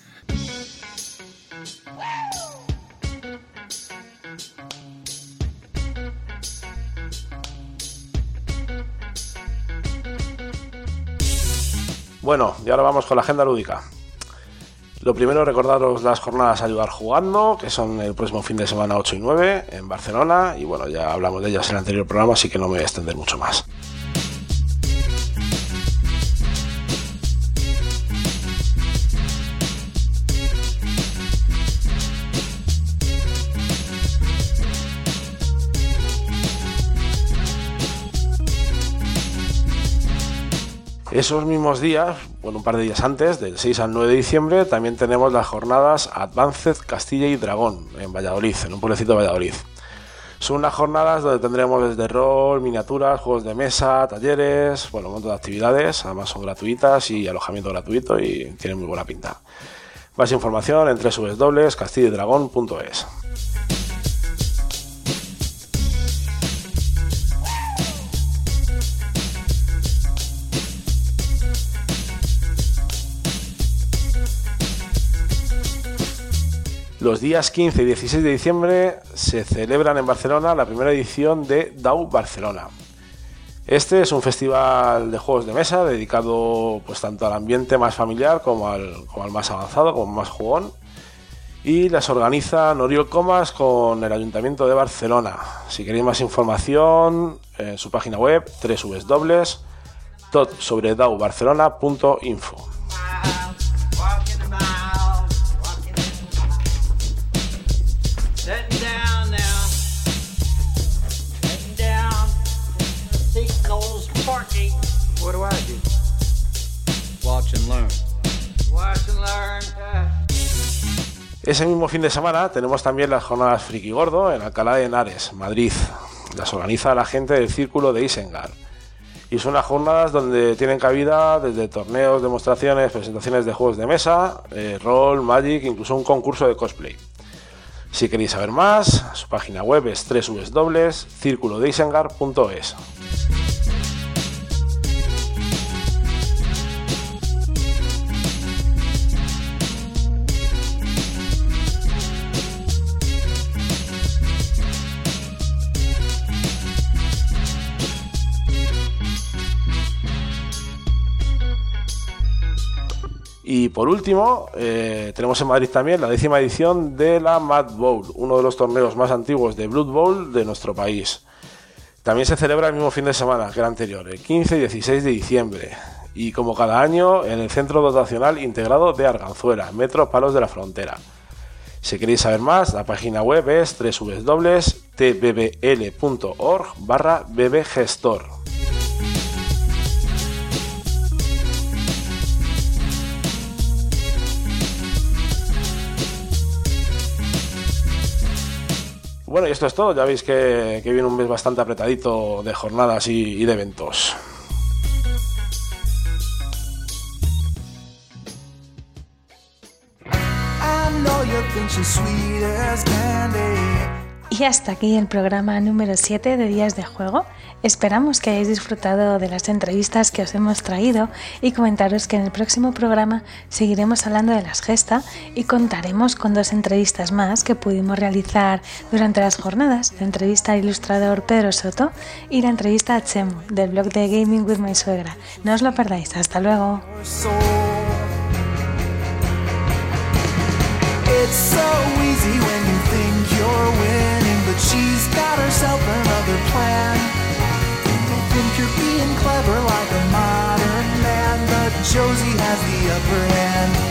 Bueno, y ahora vamos con la agenda lúdica. Lo primero, recordaros las jornadas Ayudar Jugando, que son el próximo fin de semana 8 y 9 en Barcelona. Y bueno, ya hablamos de ellas en el anterior programa, así que no me voy a extender mucho más. Esos mismos días, bueno, un par de días antes, del 6 al 9 de diciembre, también tenemos las jornadas Advanced Castilla y Dragón en Valladolid, en un pueblecito de Valladolid. Son unas jornadas donde tendremos desde rol, miniaturas, juegos de mesa, talleres, bueno, un montón de actividades, además son gratuitas y alojamiento gratuito y tienen muy buena pinta. Más información en www.castillaydragon.es. Los días 15 y 16 de diciembre se celebran en Barcelona la primera edición de DAO Barcelona. Este es un festival de juegos de mesa dedicado pues tanto al ambiente más familiar como al más avanzado, como más jugón. Y las organiza Oriol Comas con el Ayuntamiento de Barcelona. Si queréis más información, en su página web www.totsobredaubarcelona.info. What do I do? Watch and learn. Watch and learn. Ese mismo fin de semana tenemos también las jornadas Friki Gordo en Alcalá de Henares, Madrid. Las organiza la gente del Círculo de Isengard. Y son unas jornadas donde tienen cabida desde torneos, demostraciones, presentaciones de juegos de mesa, rol, Magic, incluso un concurso de cosplay. Si queréis saber más, su página web es www.circulodeisengar.es. Y por último, tenemos en Madrid también la 10ª edición de la Mad Bowl, uno de los torneos más antiguos de Blood Bowl de nuestro país. También se celebra el mismo fin de semana que el anterior, el 15 y 16 de diciembre. Y como cada año, en el Centro Dotacional Integrado de Arganzuela, Metro Palos de la Frontera. Si queréis saber más, la página web es www.tbbl.org/bbgestor. Bueno, y esto es todo. Ya veis que viene un mes bastante apretadito de jornadas y de eventos. Y hasta aquí el programa número 7 de Días de Juego. Esperamos que hayáis disfrutado de las entrevistas que os hemos traído y comentaros que en el próximo programa seguiremos hablando de las Gesta y contaremos con 2 entrevistas más que pudimos realizar durante las jornadas, la entrevista al ilustrador Pedro Soto y la entrevista a Chemu del blog de Gaming with My Suegra. No os lo perdáis, hasta luego. It's so easy when you think you're winning, but she's got herself another plan. You think you're being clever like a modern man, but Josie has the upper hand.